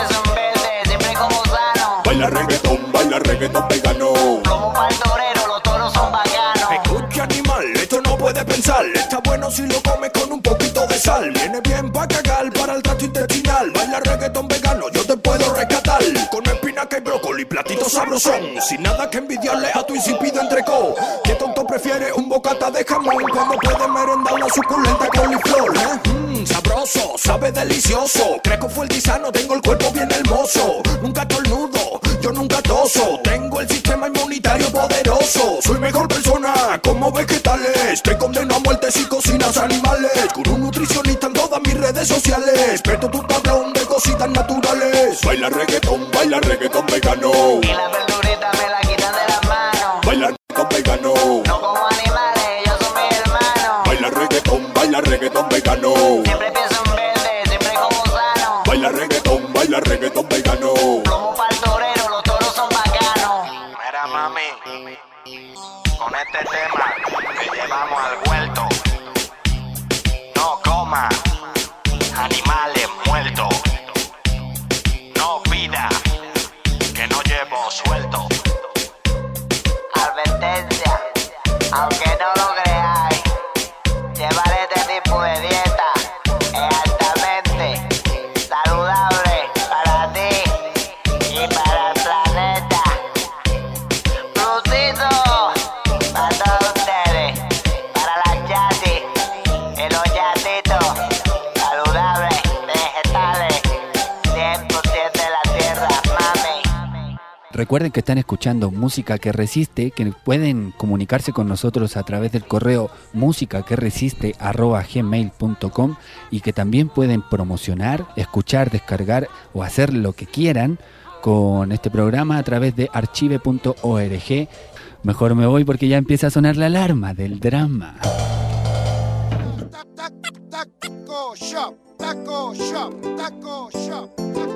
está bueno si lo comes con un poquito de sal. Viene bien pa' cagar, para el tracto intestinal. Baila reggaetón vegano, yo te puedo rescatar. Con espinaca y brócoli, platito sabrosón. Sin nada que envidiarle a tu insípido entrecó. ¿Qué tonto prefiere un bocata de jamón cuando puede merendar una suculenta coliflor? ¿Eh? Mmm, sabroso, sabe delicioso. Crezco fuerte y sano, tengo el cuerpo bien hermoso. Nunca estornudo, yo nunca toso. Tengo el sistema inmunitario poderoso. Soy mejor persona, como vegetales. Te condeno a muerte si cocinas animales. Con un nutricionista en todas mis redes sociales. Peto tu tablón de cositas naturales. Baila reggaetón, baila reggaetón vegano. Y la verdurita me la quitan de las manos. Baila reggaetón vegano. No como animales, ellos son mis hermanos. Baila reggaetón, baila reggaetón vegano. Siempre pienso en verde, siempre como sano. Baila reggaetón, baila reggaetón vegano. Como para el torero, los toros son bacanos. Mira, mami, con este tema te llevamos al huerto. No coma animales muertos. No pida que no llevo suelto. Advertencia, aunque no lo creáis, llevar este tipo de dieta es altamente saludable para ti y para el planeta. Frutito para todos ustedes, para las yatis y los yatitos, saludables, vegetales, cien por ciento de la tierra, mami. Recuerden que están escuchando Música que Resiste, que pueden comunicarse con nosotros a través del correo música que resiste arroba gmail punto com y que también pueden promocionar, escuchar, descargar o hacer lo que quieran con este programa a través de archive punto org. Mejor me voy porque ya empieza a sonar la alarma del drama. Taco Shop, Taco Shop, Taco Shop.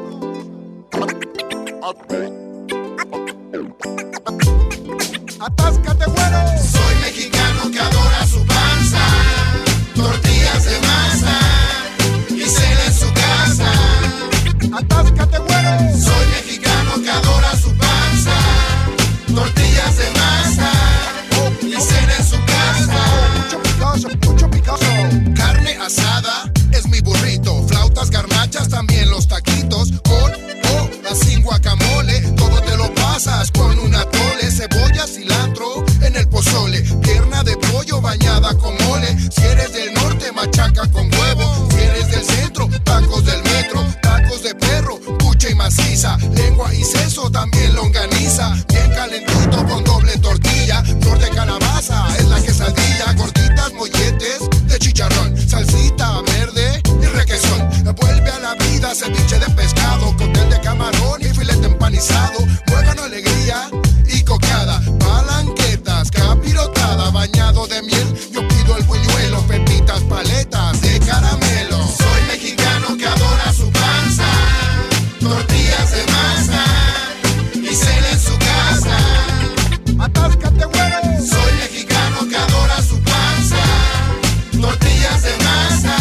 Atáscate, güero. Soy mexicano que adora su panza, tortillas de masa y cena en su casa. Atáscate, güero. Soy mexicano que adora su panza, tortillas de masa y cena en su casa. Mucho picoso, mucho picoso. Carne asada es mi burrito, flautas garnachas también los taquitos, con o sin guacamole, todo te lo pasas con un atole, cebolla, cilantro en el pozole, pierna de pollo bañada con mole, si eres del norte machaca con huevo, si eres del centro tacos del metro, tacos de perro, pucha y maciza, lengua y seso también longaniza, bien calentito con doble tortilla, flor de calabaza es la quesadilla, gorditas molletes de chicharrón, salsita verde y requesón, vuelve a la vida ceviche de pescado, cóctel de camarón y filete empanizado, muégano, alegría y coqueada, palanquetas, capirotada, bañado de miel, yo pido el buñuelo, pepitas, paletas de caramelo. Soy mexicano que adora su panza, tortillas de masa y cena en su casa. Atáscate, güero. Soy mexicano que adora su panza, tortillas de masa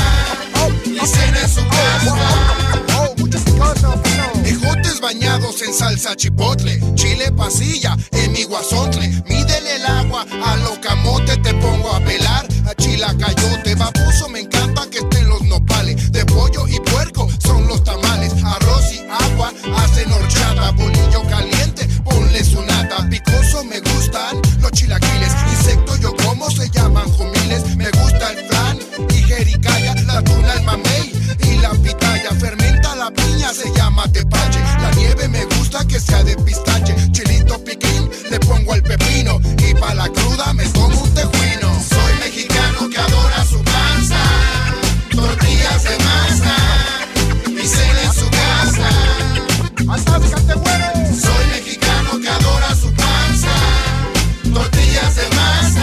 y cena en su casa. Oh, mucho picoso. Ejotes bañados en salsa chipotle, chile pasilla en mi guasontle. Mídele el agua a los camotes, te pongo a pelar a chilacayote. Baboso, me encanta que estén los nopales, de pollo y puerco son los tamales. Arroz y agua hacen horchata, bolillo caliente, ponle su nata. Picoso me gustan los chilaquiles, insecto yo como se llaman jumiles. Me gusta el flan y jericaya, la tuna, el mamey y la pitaya. Fermenta la piña, se llama tepache. La nieve me gusta que sea de pistache. Chilito piquín, le pongo el pepino y pa' la cruda me tomo un tejuino. Soy mexicano que adora su panza, tortillas de masa y cena en su casa. Atáscate, güero. Soy mexicano que adora su panza, tortillas de masa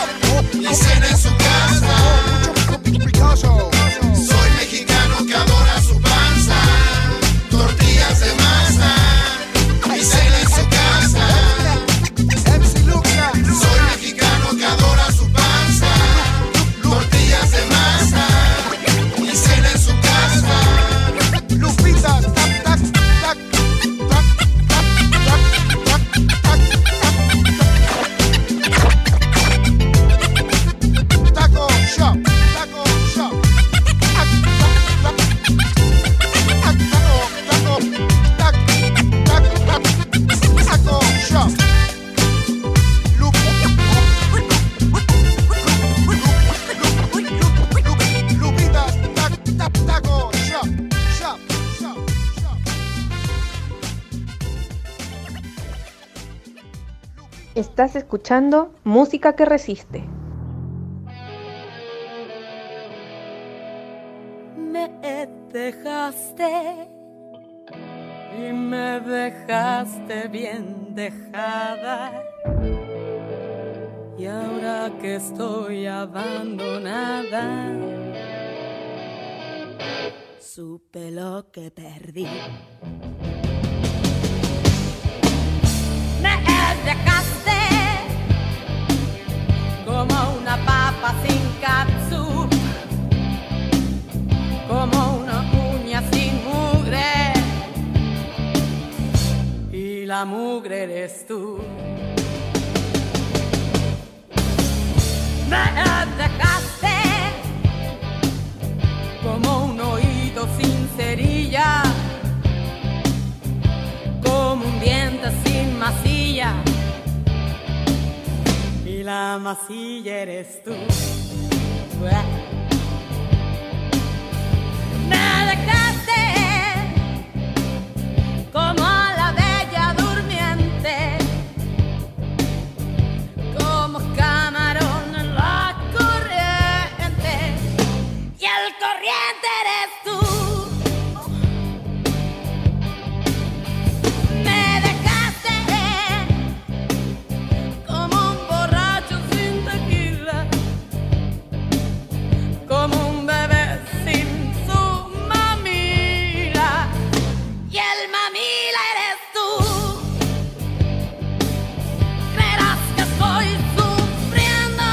y cena en su casa. Mucho picoso. Soy mexicano que adora su panza, tortillas de masa y cena en Estás escuchando Música que Resiste. Me dejaste y me dejaste bien dejada. Y ahora que estoy abandonada, supe lo que perdí. Me dejaste como una papa sin catsup, como una uña sin mugre, y la mugre eres tú. Me dejaste como un oído sin cerilla, como un diente sin masilla, y la masilla eres tú. Me dejaste como la bella durmiente, como camarón en la corriente, y el corriente eres tú. Me dejaste como un borracho sin tequila, como un bebé sin su mamila, y el mamila eres tú. Verás que estoy sufriendo,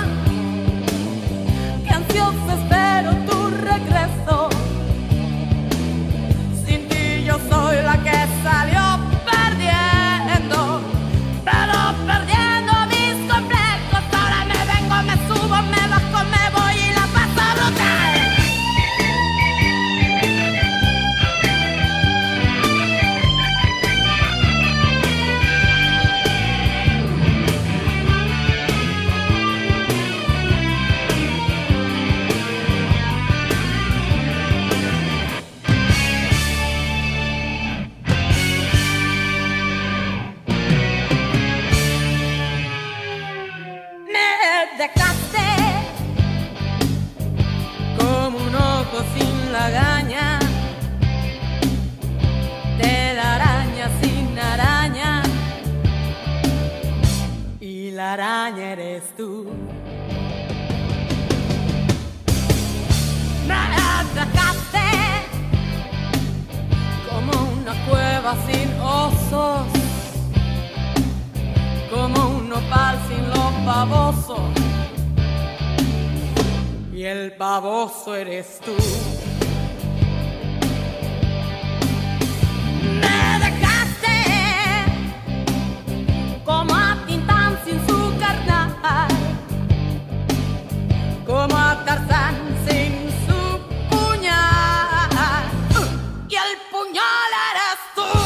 que ansioso espero tu regreso. Sin ti yo soy la que salió perdiendo, pero perdiendo mis complejos. Ahora me vengo, me subo, me bajo, me voy y la paso brutal. Me dejaste como un ojo sin lagaña, de la araña sin araña, y la araña eres tú. Me dejaste como una cueva sin osos, como un nopal sin los babosos, y el baboso eres tú. Me dejaste como a Tintán sin su carnal, como a Tarzán sin su puñal, y el puñal eres tú.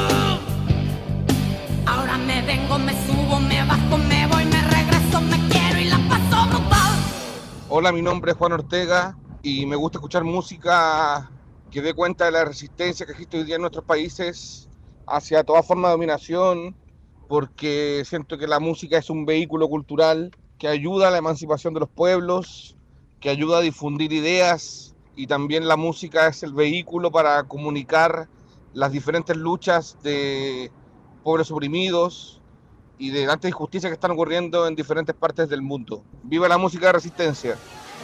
Ahora me vengo, me subo, me bajo, me voy, me regreso, me quiero y la paso brutal. Hola, mi nombre es Juan Ortega y me gusta escuchar música que dé cuenta de la resistencia que existe hoy día en nuestros países hacia toda forma de dominación, porque siento que la música es un vehículo cultural que ayuda a la emancipación de los pueblos, que ayuda a difundir ideas, y también la música es el vehículo para comunicar las diferentes luchas de pueblos oprimidos y de tantas injusticias que están ocurriendo en diferentes partes del mundo. ¡Viva la música de resistencia!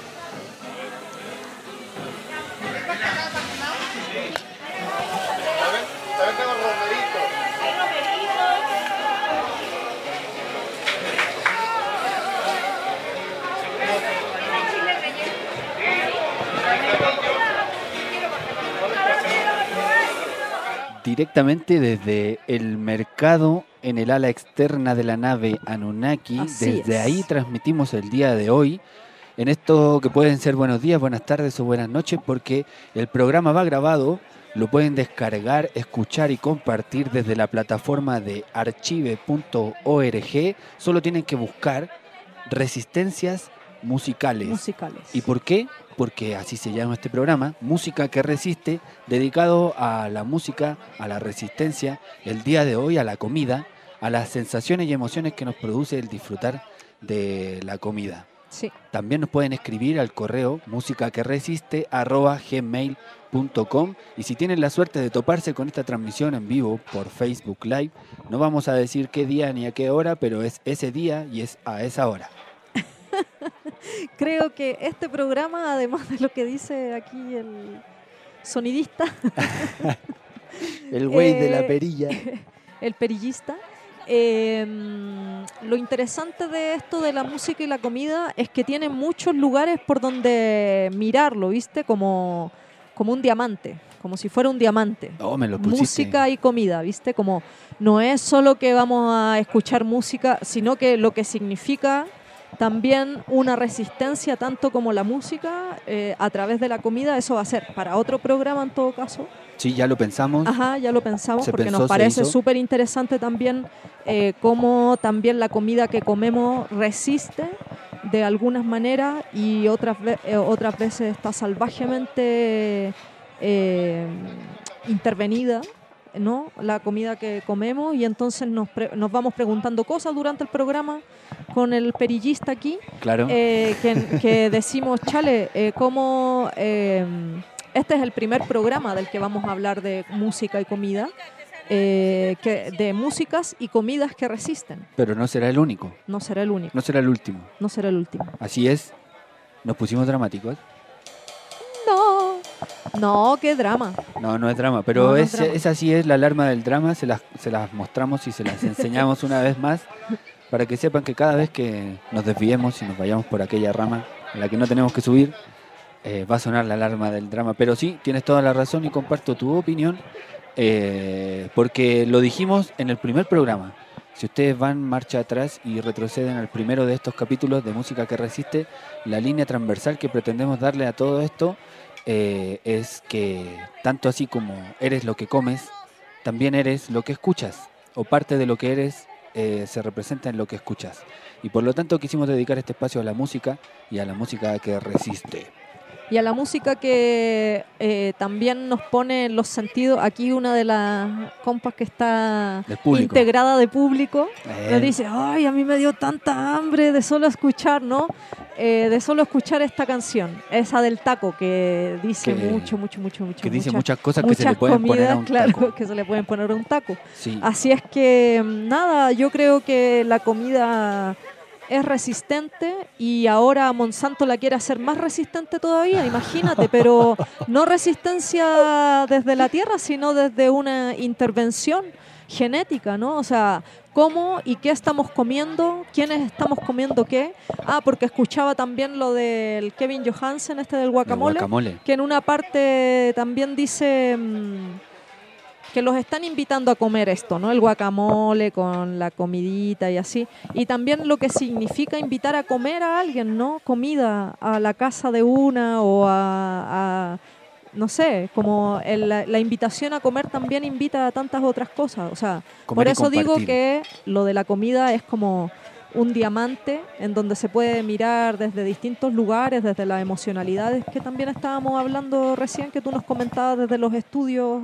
Directamente desde el mercado en el ala externa de la nave Anunnaki. Así Desde es. ahí transmitimos el día de hoy, en esto que pueden ser buenos días, buenas tardes o buenas noches, porque el programa va grabado, lo pueden descargar, escuchar y compartir desde la plataforma de archive punto org. Solo tienen que buscar Resistencias Musicales. Musicales. ¿Y por qué? Porque así se llama este programa, Música que Resiste, dedicado a la música, a la resistencia, el día de hoy a la comida, a las sensaciones y emociones que nos produce el disfrutar de la comida. Sí. También nos pueden escribir al correo música que resiste arroba gmail punto com, y si tienen la suerte de toparse con esta transmisión en vivo por Facebook Live, no vamos a decir qué día ni a qué hora, pero es ese día y es a esa hora. Creo que este programa, además de lo que dice aquí el sonidista, el güey de la eh, perilla, el perillista, eh, lo interesante de esto de la música y la comida es que tiene muchos lugares por donde mirarlo, ¿viste? Como, como un diamante, como si fuera un diamante. Oh, me lo pusiste. Música y comida, ¿viste? Como no es solo que vamos a escuchar música, sino que lo que significa también una resistencia, tanto como la música, eh, a través de la comida. Eso va a ser para otro programa en todo caso. Sí, ya lo pensamos. Ajá, ya lo pensamos, Se porque pensó, nos se parece hizo. súper interesante también eh, cómo también la comida que comemos resiste de algunas maneras y otras, ve- eh, otras veces está salvajemente eh, intervenida, ¿no? La comida que comemos, y entonces nos, pre- nos vamos preguntando cosas durante el programa con el perillista aquí. Claro. eh, que, que decimos, chale, eh, cómo eh, este es el primer programa del que vamos a hablar de música y comida, eh, que, de músicas y comidas que resisten. Pero no será el único, No será el único, no será el último. no será el último. Así es, nos pusimos dramáticos. No, no, qué drama. No, no es drama, pero No, no es es, drama. esa sí es la alarma del drama, se las, se las mostramos y se las enseñamos una vez más para que sepan que cada vez que nos desviemos y nos vayamos por aquella rama a la que no tenemos que subir, eh, va a sonar la alarma del drama. Pero sí, tienes toda la razón y comparto tu opinión, eh, porque lo dijimos en el primer programa. Si ustedes van marcha atrás y retroceden al primero de estos capítulos de Música que Resiste, la línea transversal que pretendemos darle a todo esto eh, es que tanto así como eres lo que comes, también eres lo que escuchas, o parte de lo que eres eh, se representa en lo que escuchas. Y por lo tanto quisimos dedicar este espacio a la música y a la música que resiste. Y a la música que eh, también nos pone en los sentidos. Aquí una de las compas que está Del público. integrada de público Eh. nos dice, ay, a mí me dio tanta hambre de solo escuchar, ¿no? Eh, de solo escuchar esta canción, esa del taco, que dice Que- mucho, mucho, mucho, mucho. que dice muchas- muchas cosas que se le muchas pueden poner a comidas, un claro, taco. que se le pueden poner a un taco. Sí. Así es que, nada, yo creo que la comida es resistente y ahora Monsanto la quiere hacer más resistente todavía, imagínate, pero no resistencia desde la tierra, sino desde una intervención genética, ¿no? O sea, cómo y qué estamos comiendo, quiénes estamos comiendo qué. Ah, porque escuchaba también lo del Kevin Johansen, este del guacamole, guacamole. que en una parte también dice mm, que los están invitando a comer esto, ¿no? El guacamole con la comidita y así. Y también lo que significa invitar a comer a alguien, ¿no? Comida a la casa de una o a, a- no sé, como el- la, la invitación a comer también invita a tantas otras cosas. O sea, Comer por y eso digo compartir. que lo de la comida es como un diamante en donde se puede mirar desde distintos lugares, desde las emocionalidades que también estábamos hablando recién, que tú nos comentabas desde los estudios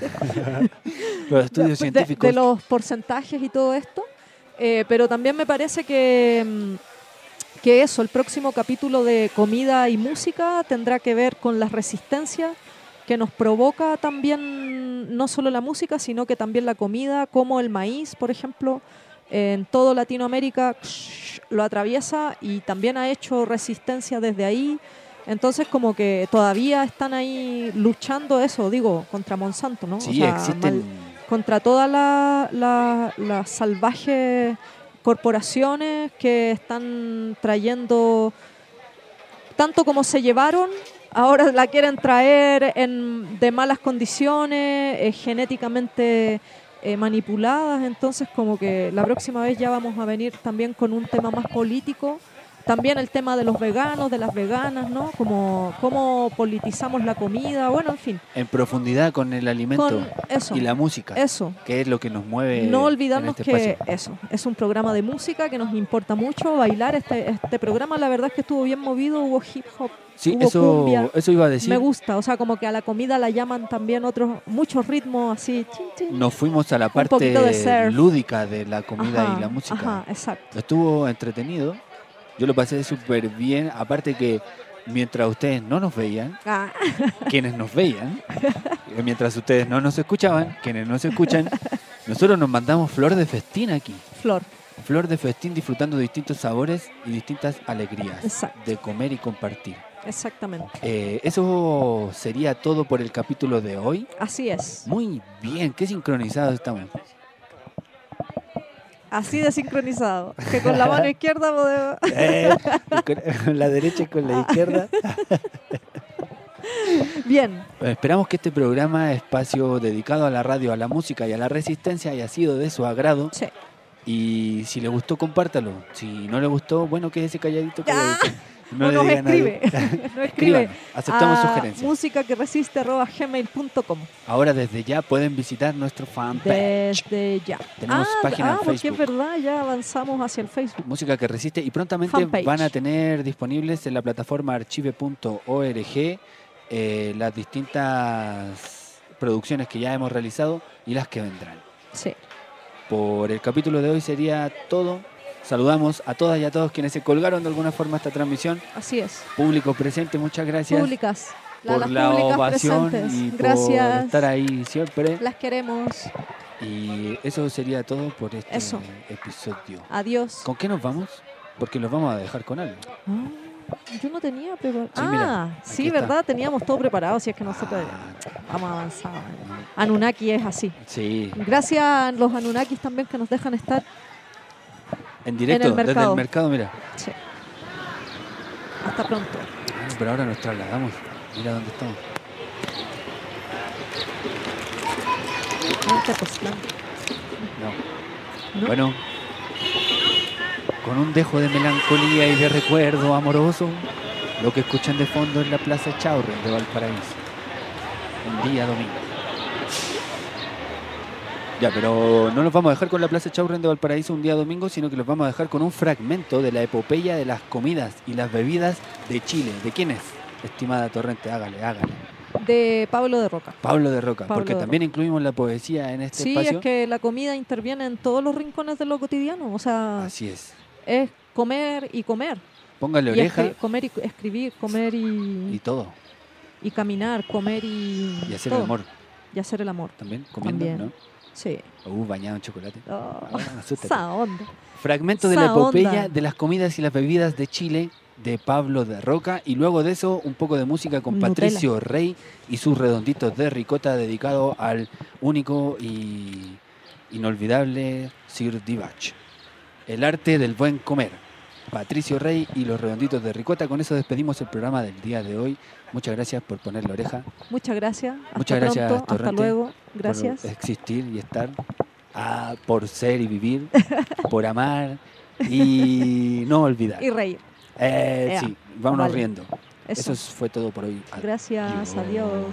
Los estudios de, científicos. de los porcentajes y todo esto. Eh, pero también me parece que, mm, que eso, el próximo capítulo de comida y música tendrá que ver con las resistencias que nos provoca también no solo la música, sino que también la comida, como el maíz, por ejemplo, en toda Latinoamérica lo atraviesa y también ha hecho resistencia desde ahí. Entonces como que todavía están ahí luchando eso, digo, contra Monsanto, ¿no? Sí, existen- contra todas las la, las salvajes corporaciones que están trayendo, tanto como se llevaron, ahora la quieren traer en, de malas condiciones, eh, genéticamente eh, manipuladas. Entonces como que la próxima vez ya vamos a venir también con un tema más político También el tema de los veganos, de las veganas, ¿no? Como cómo politizamos la comida, bueno, en fin. En profundidad con el alimento Con eso, y la música. eso. Que es lo que nos mueve. No olvidarnos en este que espacio. eso, es un programa de música que nos importa mucho bailar. Este, este programa la verdad es que estuvo bien movido, hubo hip hop, Sí, hubo eso, cumbia. eso iba a decir. Me gusta, o sea, como que a la comida la llaman también otros, muchos ritmos así. Chin, chin. Nos fuimos a la Un poquito de parte surf. lúdica de la comida Ajá, y la música. ajá, exacto. Estuvo entretenido. Yo lo pasé súper bien. Aparte que mientras ustedes no nos veían, Ah. quienes nos veían, y mientras ustedes no nos escuchaban, quienes nos escuchan, nosotros nos mandamos flor de festín aquí. Flor. Flor de festín disfrutando de distintos sabores y distintas alegrías Exacto. de comer y compartir. Exactamente. Eh, eso sería todo por el capítulo de hoy. Así es. Muy bien, qué sincronizados estamos. Así de sincronizado. Que con la mano izquierda podemos... Eh, con la derecha y con la izquierda. Bien. Esperamos que este programa, espacio dedicado a la radio, a la música y a la resistencia, haya sido de su agrado. Sí. Y si le gustó, compártalo. Si no le gustó, bueno, quédese calladito. calladito. No o le nos diga a nadie. escribe. Nos escribe. Escriban, aceptamos a sugerencias. música que resiste arroba gmail punto com. Ahora desde ya pueden visitar nuestro fanpage. Desde ya. Tenemos ah, página ah, en porque Facebook. es verdad, ya avanzamos hacia el Facebook. Música que resiste y prontamente Fanpage. van a tener disponibles en la plataforma archive punto org eh, las distintas producciones que ya hemos realizado y las que vendrán. Sí. Por el capítulo de hoy sería todo. Saludamos a todas y a todos quienes se colgaron de alguna forma esta transmisión. Así es. Público presente, muchas gracias Públicas. La- por las la públicas ovación presentes. y por Gracias. estar ahí siempre. Las queremos. Y eso sería todo por este Eso. episodio. Adiós. ¿Con qué nos vamos? Porque los vamos a dejar con algo. Ah, yo no tenía preparado. Sí, ah, mira, aquí sí, está. ¿verdad? Teníamos todo preparado, si es que nosotros vamos a avanzar. Anunnaki es así. Sí, Gracias a los Anunnakis también que nos dejan estar. en directo, En el desde mercado. el mercado, mira. Sí. Hasta pronto. Ah, pero ahora nos trasladamos. Mira dónde estamos. No te acostumbrando. No. ¿No? Bueno, con un dejo de melancolía y de recuerdo amoroso, lo que escuchan de fondo es la Plaza Chaurren de Valparaíso. Un día domingo. Ya, pero no los vamos a dejar con la Plaza Chaurren de Valparaíso un día domingo, sino que los vamos a dejar con un fragmento de la epopeya de las comidas y las bebidas de Chile. ¿De quién es? Estimada Torrente, hágale, hágale. De Pablo de Roca. Pablo de Roca, Pablo porque de también incluimos la poesía en este Sí, espacio. es que la comida interviene en todos los rincones de lo cotidiano. O sea, Así es. es comer y comer. Póngale Y oreja escri- comer y escribir, comer y, y todo. y caminar, comer y. Y hacer todo. el amor. Y hacer el amor. También, comiendo, También. ¿no? Sí. Uh, bañado en chocolate. Oh, Ah, asústate. esa onda. Fragmento de la Esa epopeya onda. de las comidas y las bebidas de Chile de Pablo de Roca. Y luego de eso, un poco de música con Nutella. Patricio Rey y sus redonditos de ricota dedicado al único y inolvidable Sir Divach. El arte del buen comer. Patricio Rey y los redonditos de ricota. Con eso despedimos el programa del día de hoy. Muchas gracias por poner la oreja. Muchas gracias. Hasta Muchas gracias, pronto. Hasta Torrente, luego. Gracias. Por existir y estar, ah, por ser y vivir, por amar y no olvidar. Y reír. Eh, Ea. sí, vámonos Vale. riendo. Eso. Eso fue todo por hoy. Gracias. Adiós.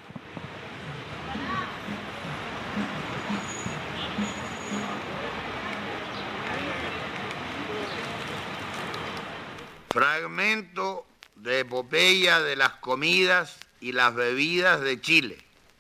Fragmento de epopeya de las comidas y las bebidas de Chile.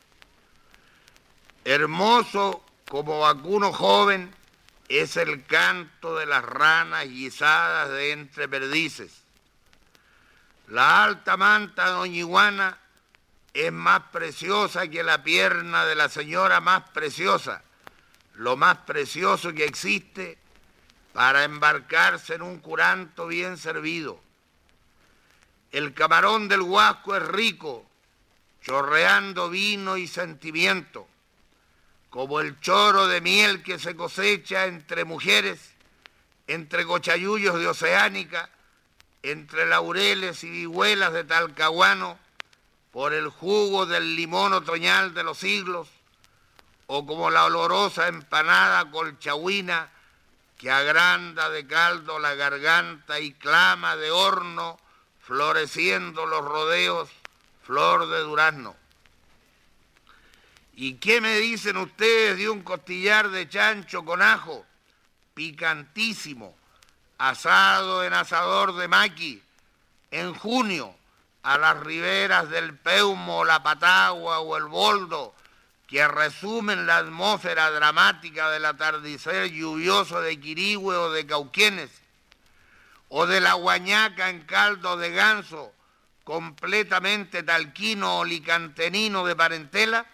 Hermoso como vacuno joven es el canto de las ranas guisadas de entre perdices. La alta manta doñiguana es más preciosa que la pierna de la señora más preciosa, lo más precioso que existe para embarcarse en un curanto bien servido. El camarón del Huasco es rico, chorreando vino y sentimiento, como el choro de miel que se cosecha entre mujeres, entre cochayullos de Oceánica, entre laureles y vihuelas de Talcahuano, por el jugo del limón otoñal de los siglos, o como la olorosa empanada colchahuina que agranda de caldo la garganta y clama de horno, floreciendo los rodeos, flor de durazno. ¿Y qué me dicen ustedes de un costillar de chancho con ajo, picantísimo, asado en asador de maqui, en junio, a las riberas del Peumo, la Patagua o el Boldo, que resumen la atmósfera dramática del atardecer lluvioso de Quirigüe o de Cauquenes, o de la guañaca en caldo de ganso, completamente talquino o licantenino de parentela?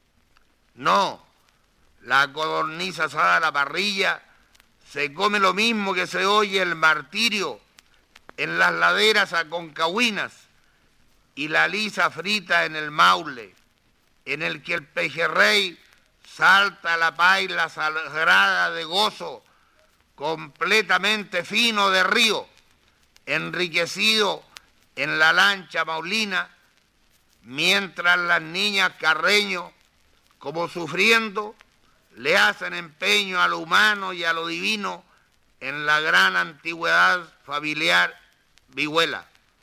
No, la codorniz asada a la parrilla se come lo mismo que se oye el martirio en las laderas aconcahuinas y la lisa frita en el Maule, en el que el pejerrey salta la paila sagrada de gozo, completamente fino de río, enriquecido en la lancha maulina, mientras las niñas Carreño, como sufriendo, le hacen empeño a lo humano y a lo divino en la gran antigüedad familiar vihuela.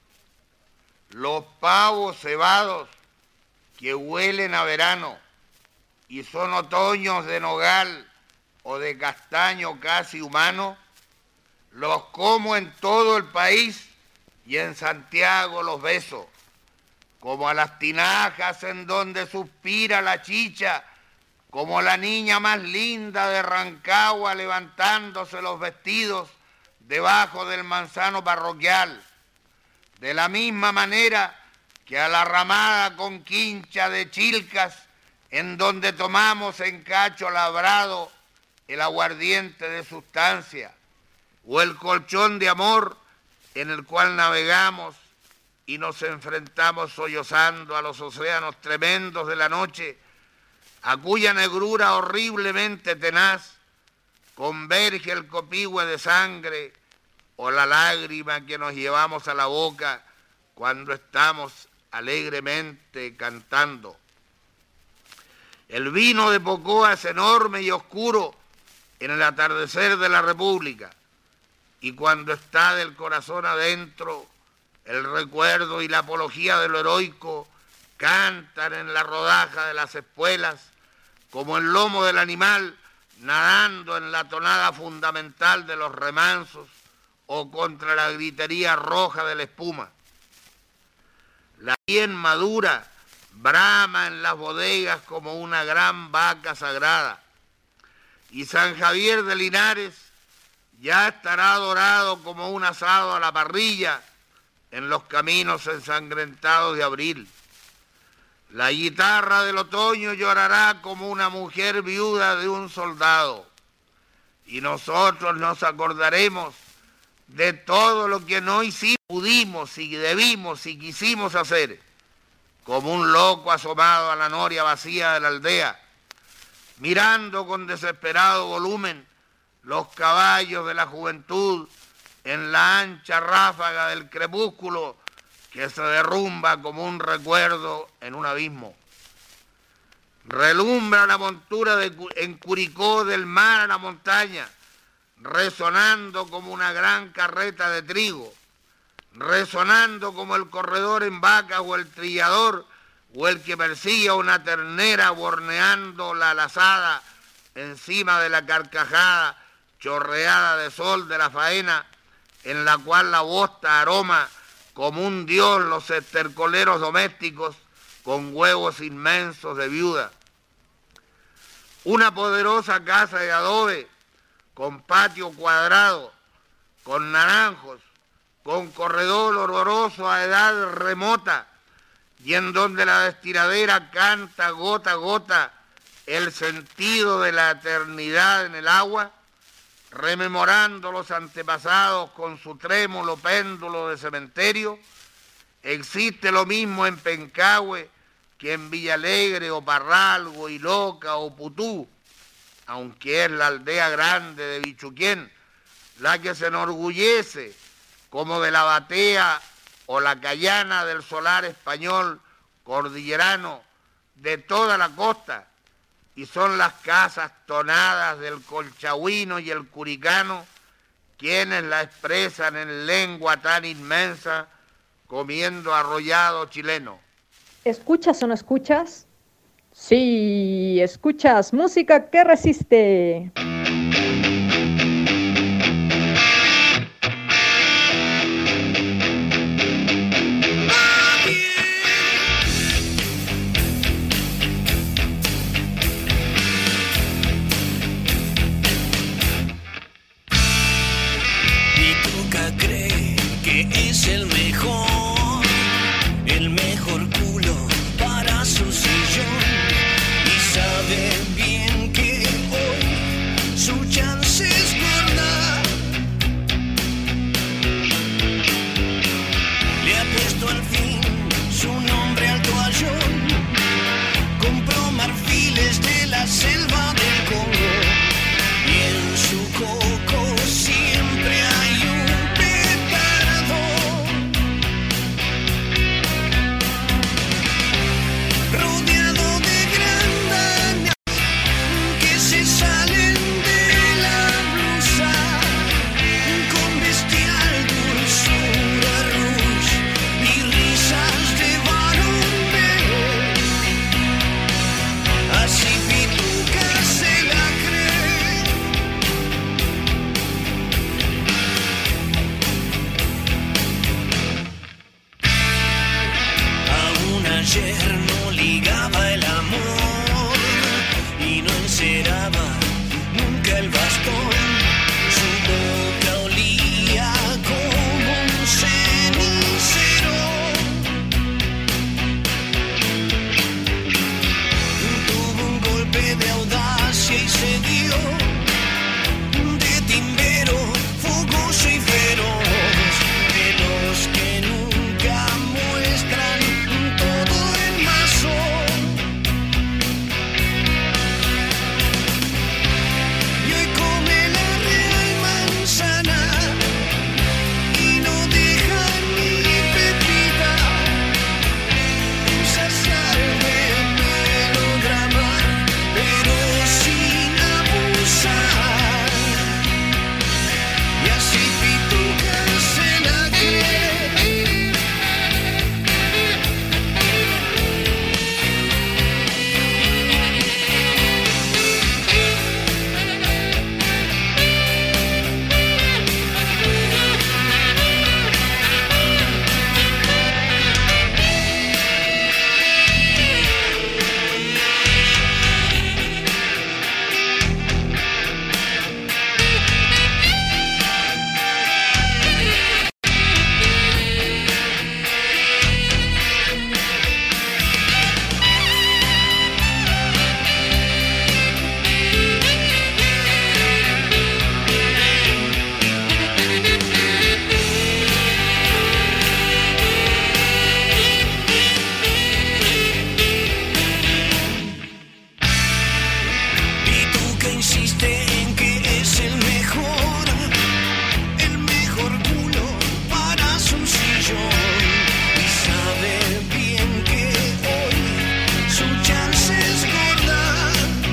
Los pavos cebados que huelen a verano y son otoños de nogal o de castaño casi humano, los como en todo el país y en Santiago los beso, como a las tinajas en donde suspira la chicha, como la niña más linda de Rancagua levantándose los vestidos debajo del manzano parroquial, de la misma manera que a la ramada con quincha de Chilcas, en donde tomamos en cacho labrado el aguardiente de sustancia, o el colchón de amor en el cual navegamos y nos enfrentamos sollozando a los océanos tremendos de la noche, a cuya negrura horriblemente tenaz converge el copihue de sangre o la lágrima que nos llevamos a la boca cuando estamos alegremente cantando. El vino de Pocoa es enorme y oscuro en el atardecer de la República, y cuando está del corazón adentro, el recuerdo y la apología de lo heroico cantan en la rodaja de las espuelas, como el lomo del animal nadando en la tonada fundamental de los remansos o contra la gritería roja de la espuma. La bien madura brama en las bodegas como una gran vaca sagrada, y San Javier de Linares ya estará dorado como un asado a la parrilla en los caminos ensangrentados de abril. La guitarra del otoño llorará como una mujer viuda de un soldado, y nosotros nos acordaremos de todo lo que no hicimos, pudimos y debimos y quisimos hacer, como un loco asomado a la noria vacía de la aldea, mirando con desesperado volumen los caballos de la juventud en la ancha ráfaga del crepúsculo que se derrumba como un recuerdo en un abismo. Relumbra la montura de, en Curicó del mar a la montaña, resonando como una gran carreta de trigo, resonando como el corredor en vaca o el trillador o el que persigue a una ternera borneando la lazada encima de la carcajada chorreada de sol de la faena, en la cual la bosta aroma como un dios los estercoleros domésticos con huevos inmensos de viuda. Una poderosa casa de adobe, con patio cuadrado, con naranjos, con corredor horroroso a edad remota, y en donde la destiladera canta gota a gota el sentido de la eternidad en el agua, rememorando los antepasados con su trémulo péndulo de cementerio. Existe lo mismo en Pencahue que en Villalegre o Parralgo, Iloca o Putú, aunque es la aldea grande de Bichuquén la que se enorgullece como de la batea o la cayana del solar español cordillerano de toda la costa, y son las casas tonadas del colchagüino y el curicano quienes la expresan en lengua tan inmensa, comiendo arrollado chileno. ¿Escuchas o no escuchas? Sí, escuchas música que resiste. Es el mejor, el mejor culo para su sillón y sabe bien que hoy su chance es gorda. Le ha puesto al fin su nombre al toallón, compró marfiles de la selva del Congo y en su coco siempre hay un rodeado de grandanas que se salen de la blusa con bestial dulzura, rush y risas de varón. Así Pituca se la cree. Aún ayer no ligaba el amor y no enceraba nunca el bastón. Su boca olía como un cenicero. Tuvo un golpe de audacia y se dio de timbero, fogoso y feroz, de los que nunca muestran todo el mazo. Y hoy come la real manzana y no deja ni pepita. Usa sal de melodrama, pero sin abusar. Y así Pituca se la cree. Pituca insiste en que es el mejor, el mejor culo para su sillón y sabe bien que hoy su chance es gorda.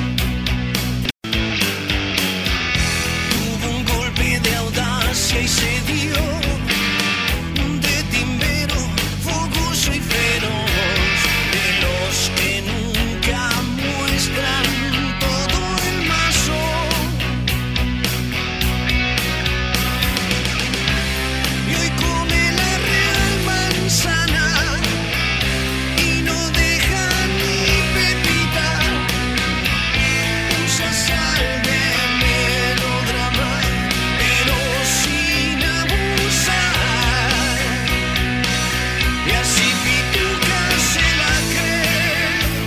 Tuvo un golpe de audacia y se dio de timbero, fogoso y feroz, de los que nunca muestran todo el mazo. Y hoy come la real manzana y no deja ni pepita. Usa sal de melodrama, pero sin abusar. Y así Pituca se la cree.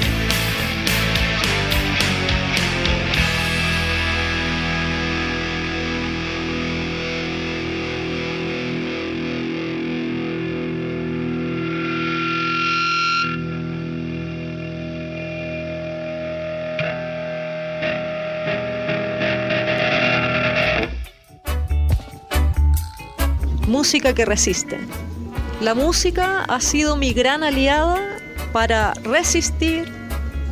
Música que resiste. La música ha sido mi gran aliada para resistir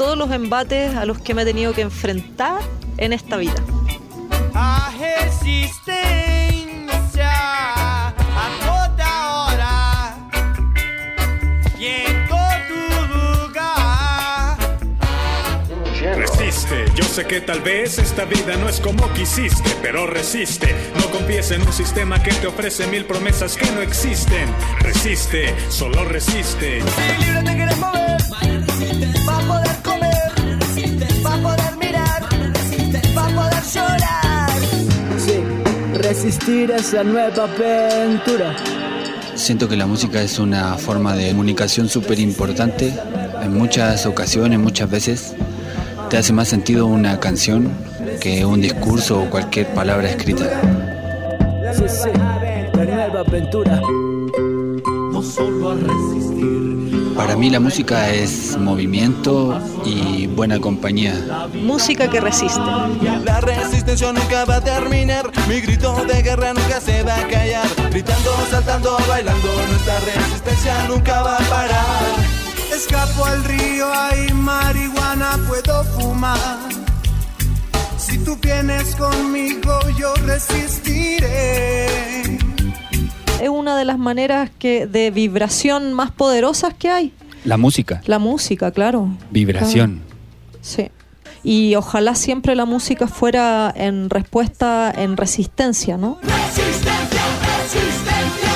todos los embates a los que me he tenido que enfrentar en esta vida. A resistencia a toda hora y en todo lugar. Resiste, yo sé que tal vez esta vida no es como quisiste, pero resiste, no confíes en un sistema que te ofrece mil promesas que no existen. Resiste, solo resiste. Si libre te quieres mover, va a poder comer, va a poder mirar, va a poder llorar. Sí, resistir esa nueva aventura. Siento que la música es una forma de comunicación súper importante. En muchas ocasiones, muchas veces, te hace más sentido una canción que un discurso o cualquier palabra escrita. Sí, sí, la nueva aventura. No solo a resistir. Para mí la música es movimiento y buena compañía. Música que resiste. La resistencia nunca va a terminar, mi grito de guerra nunca se va a callar. Gritando, saltando, bailando, nuestra resistencia nunca va a parar. Escapo al río, hay marihuana, puedo fumar. Si tú vienes conmigo, yo resistiré. Es una de las maneras que de vibración más poderosas que hay. La música. La música, claro. Vibración. Claro. Sí. Y ojalá siempre la música fuera en respuesta, en resistencia, ¿no? Resistencia, resistencia,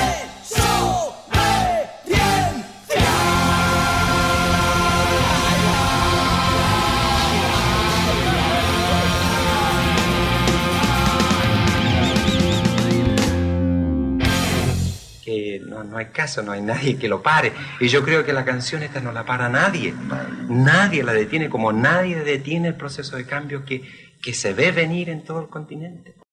que no, no hay caso, no hay nadie que lo pare. Y yo creo que la canción esta no la para nadie. Nadie la detiene, como nadie detiene el proceso de cambio que, que se ve venir en todo el continente.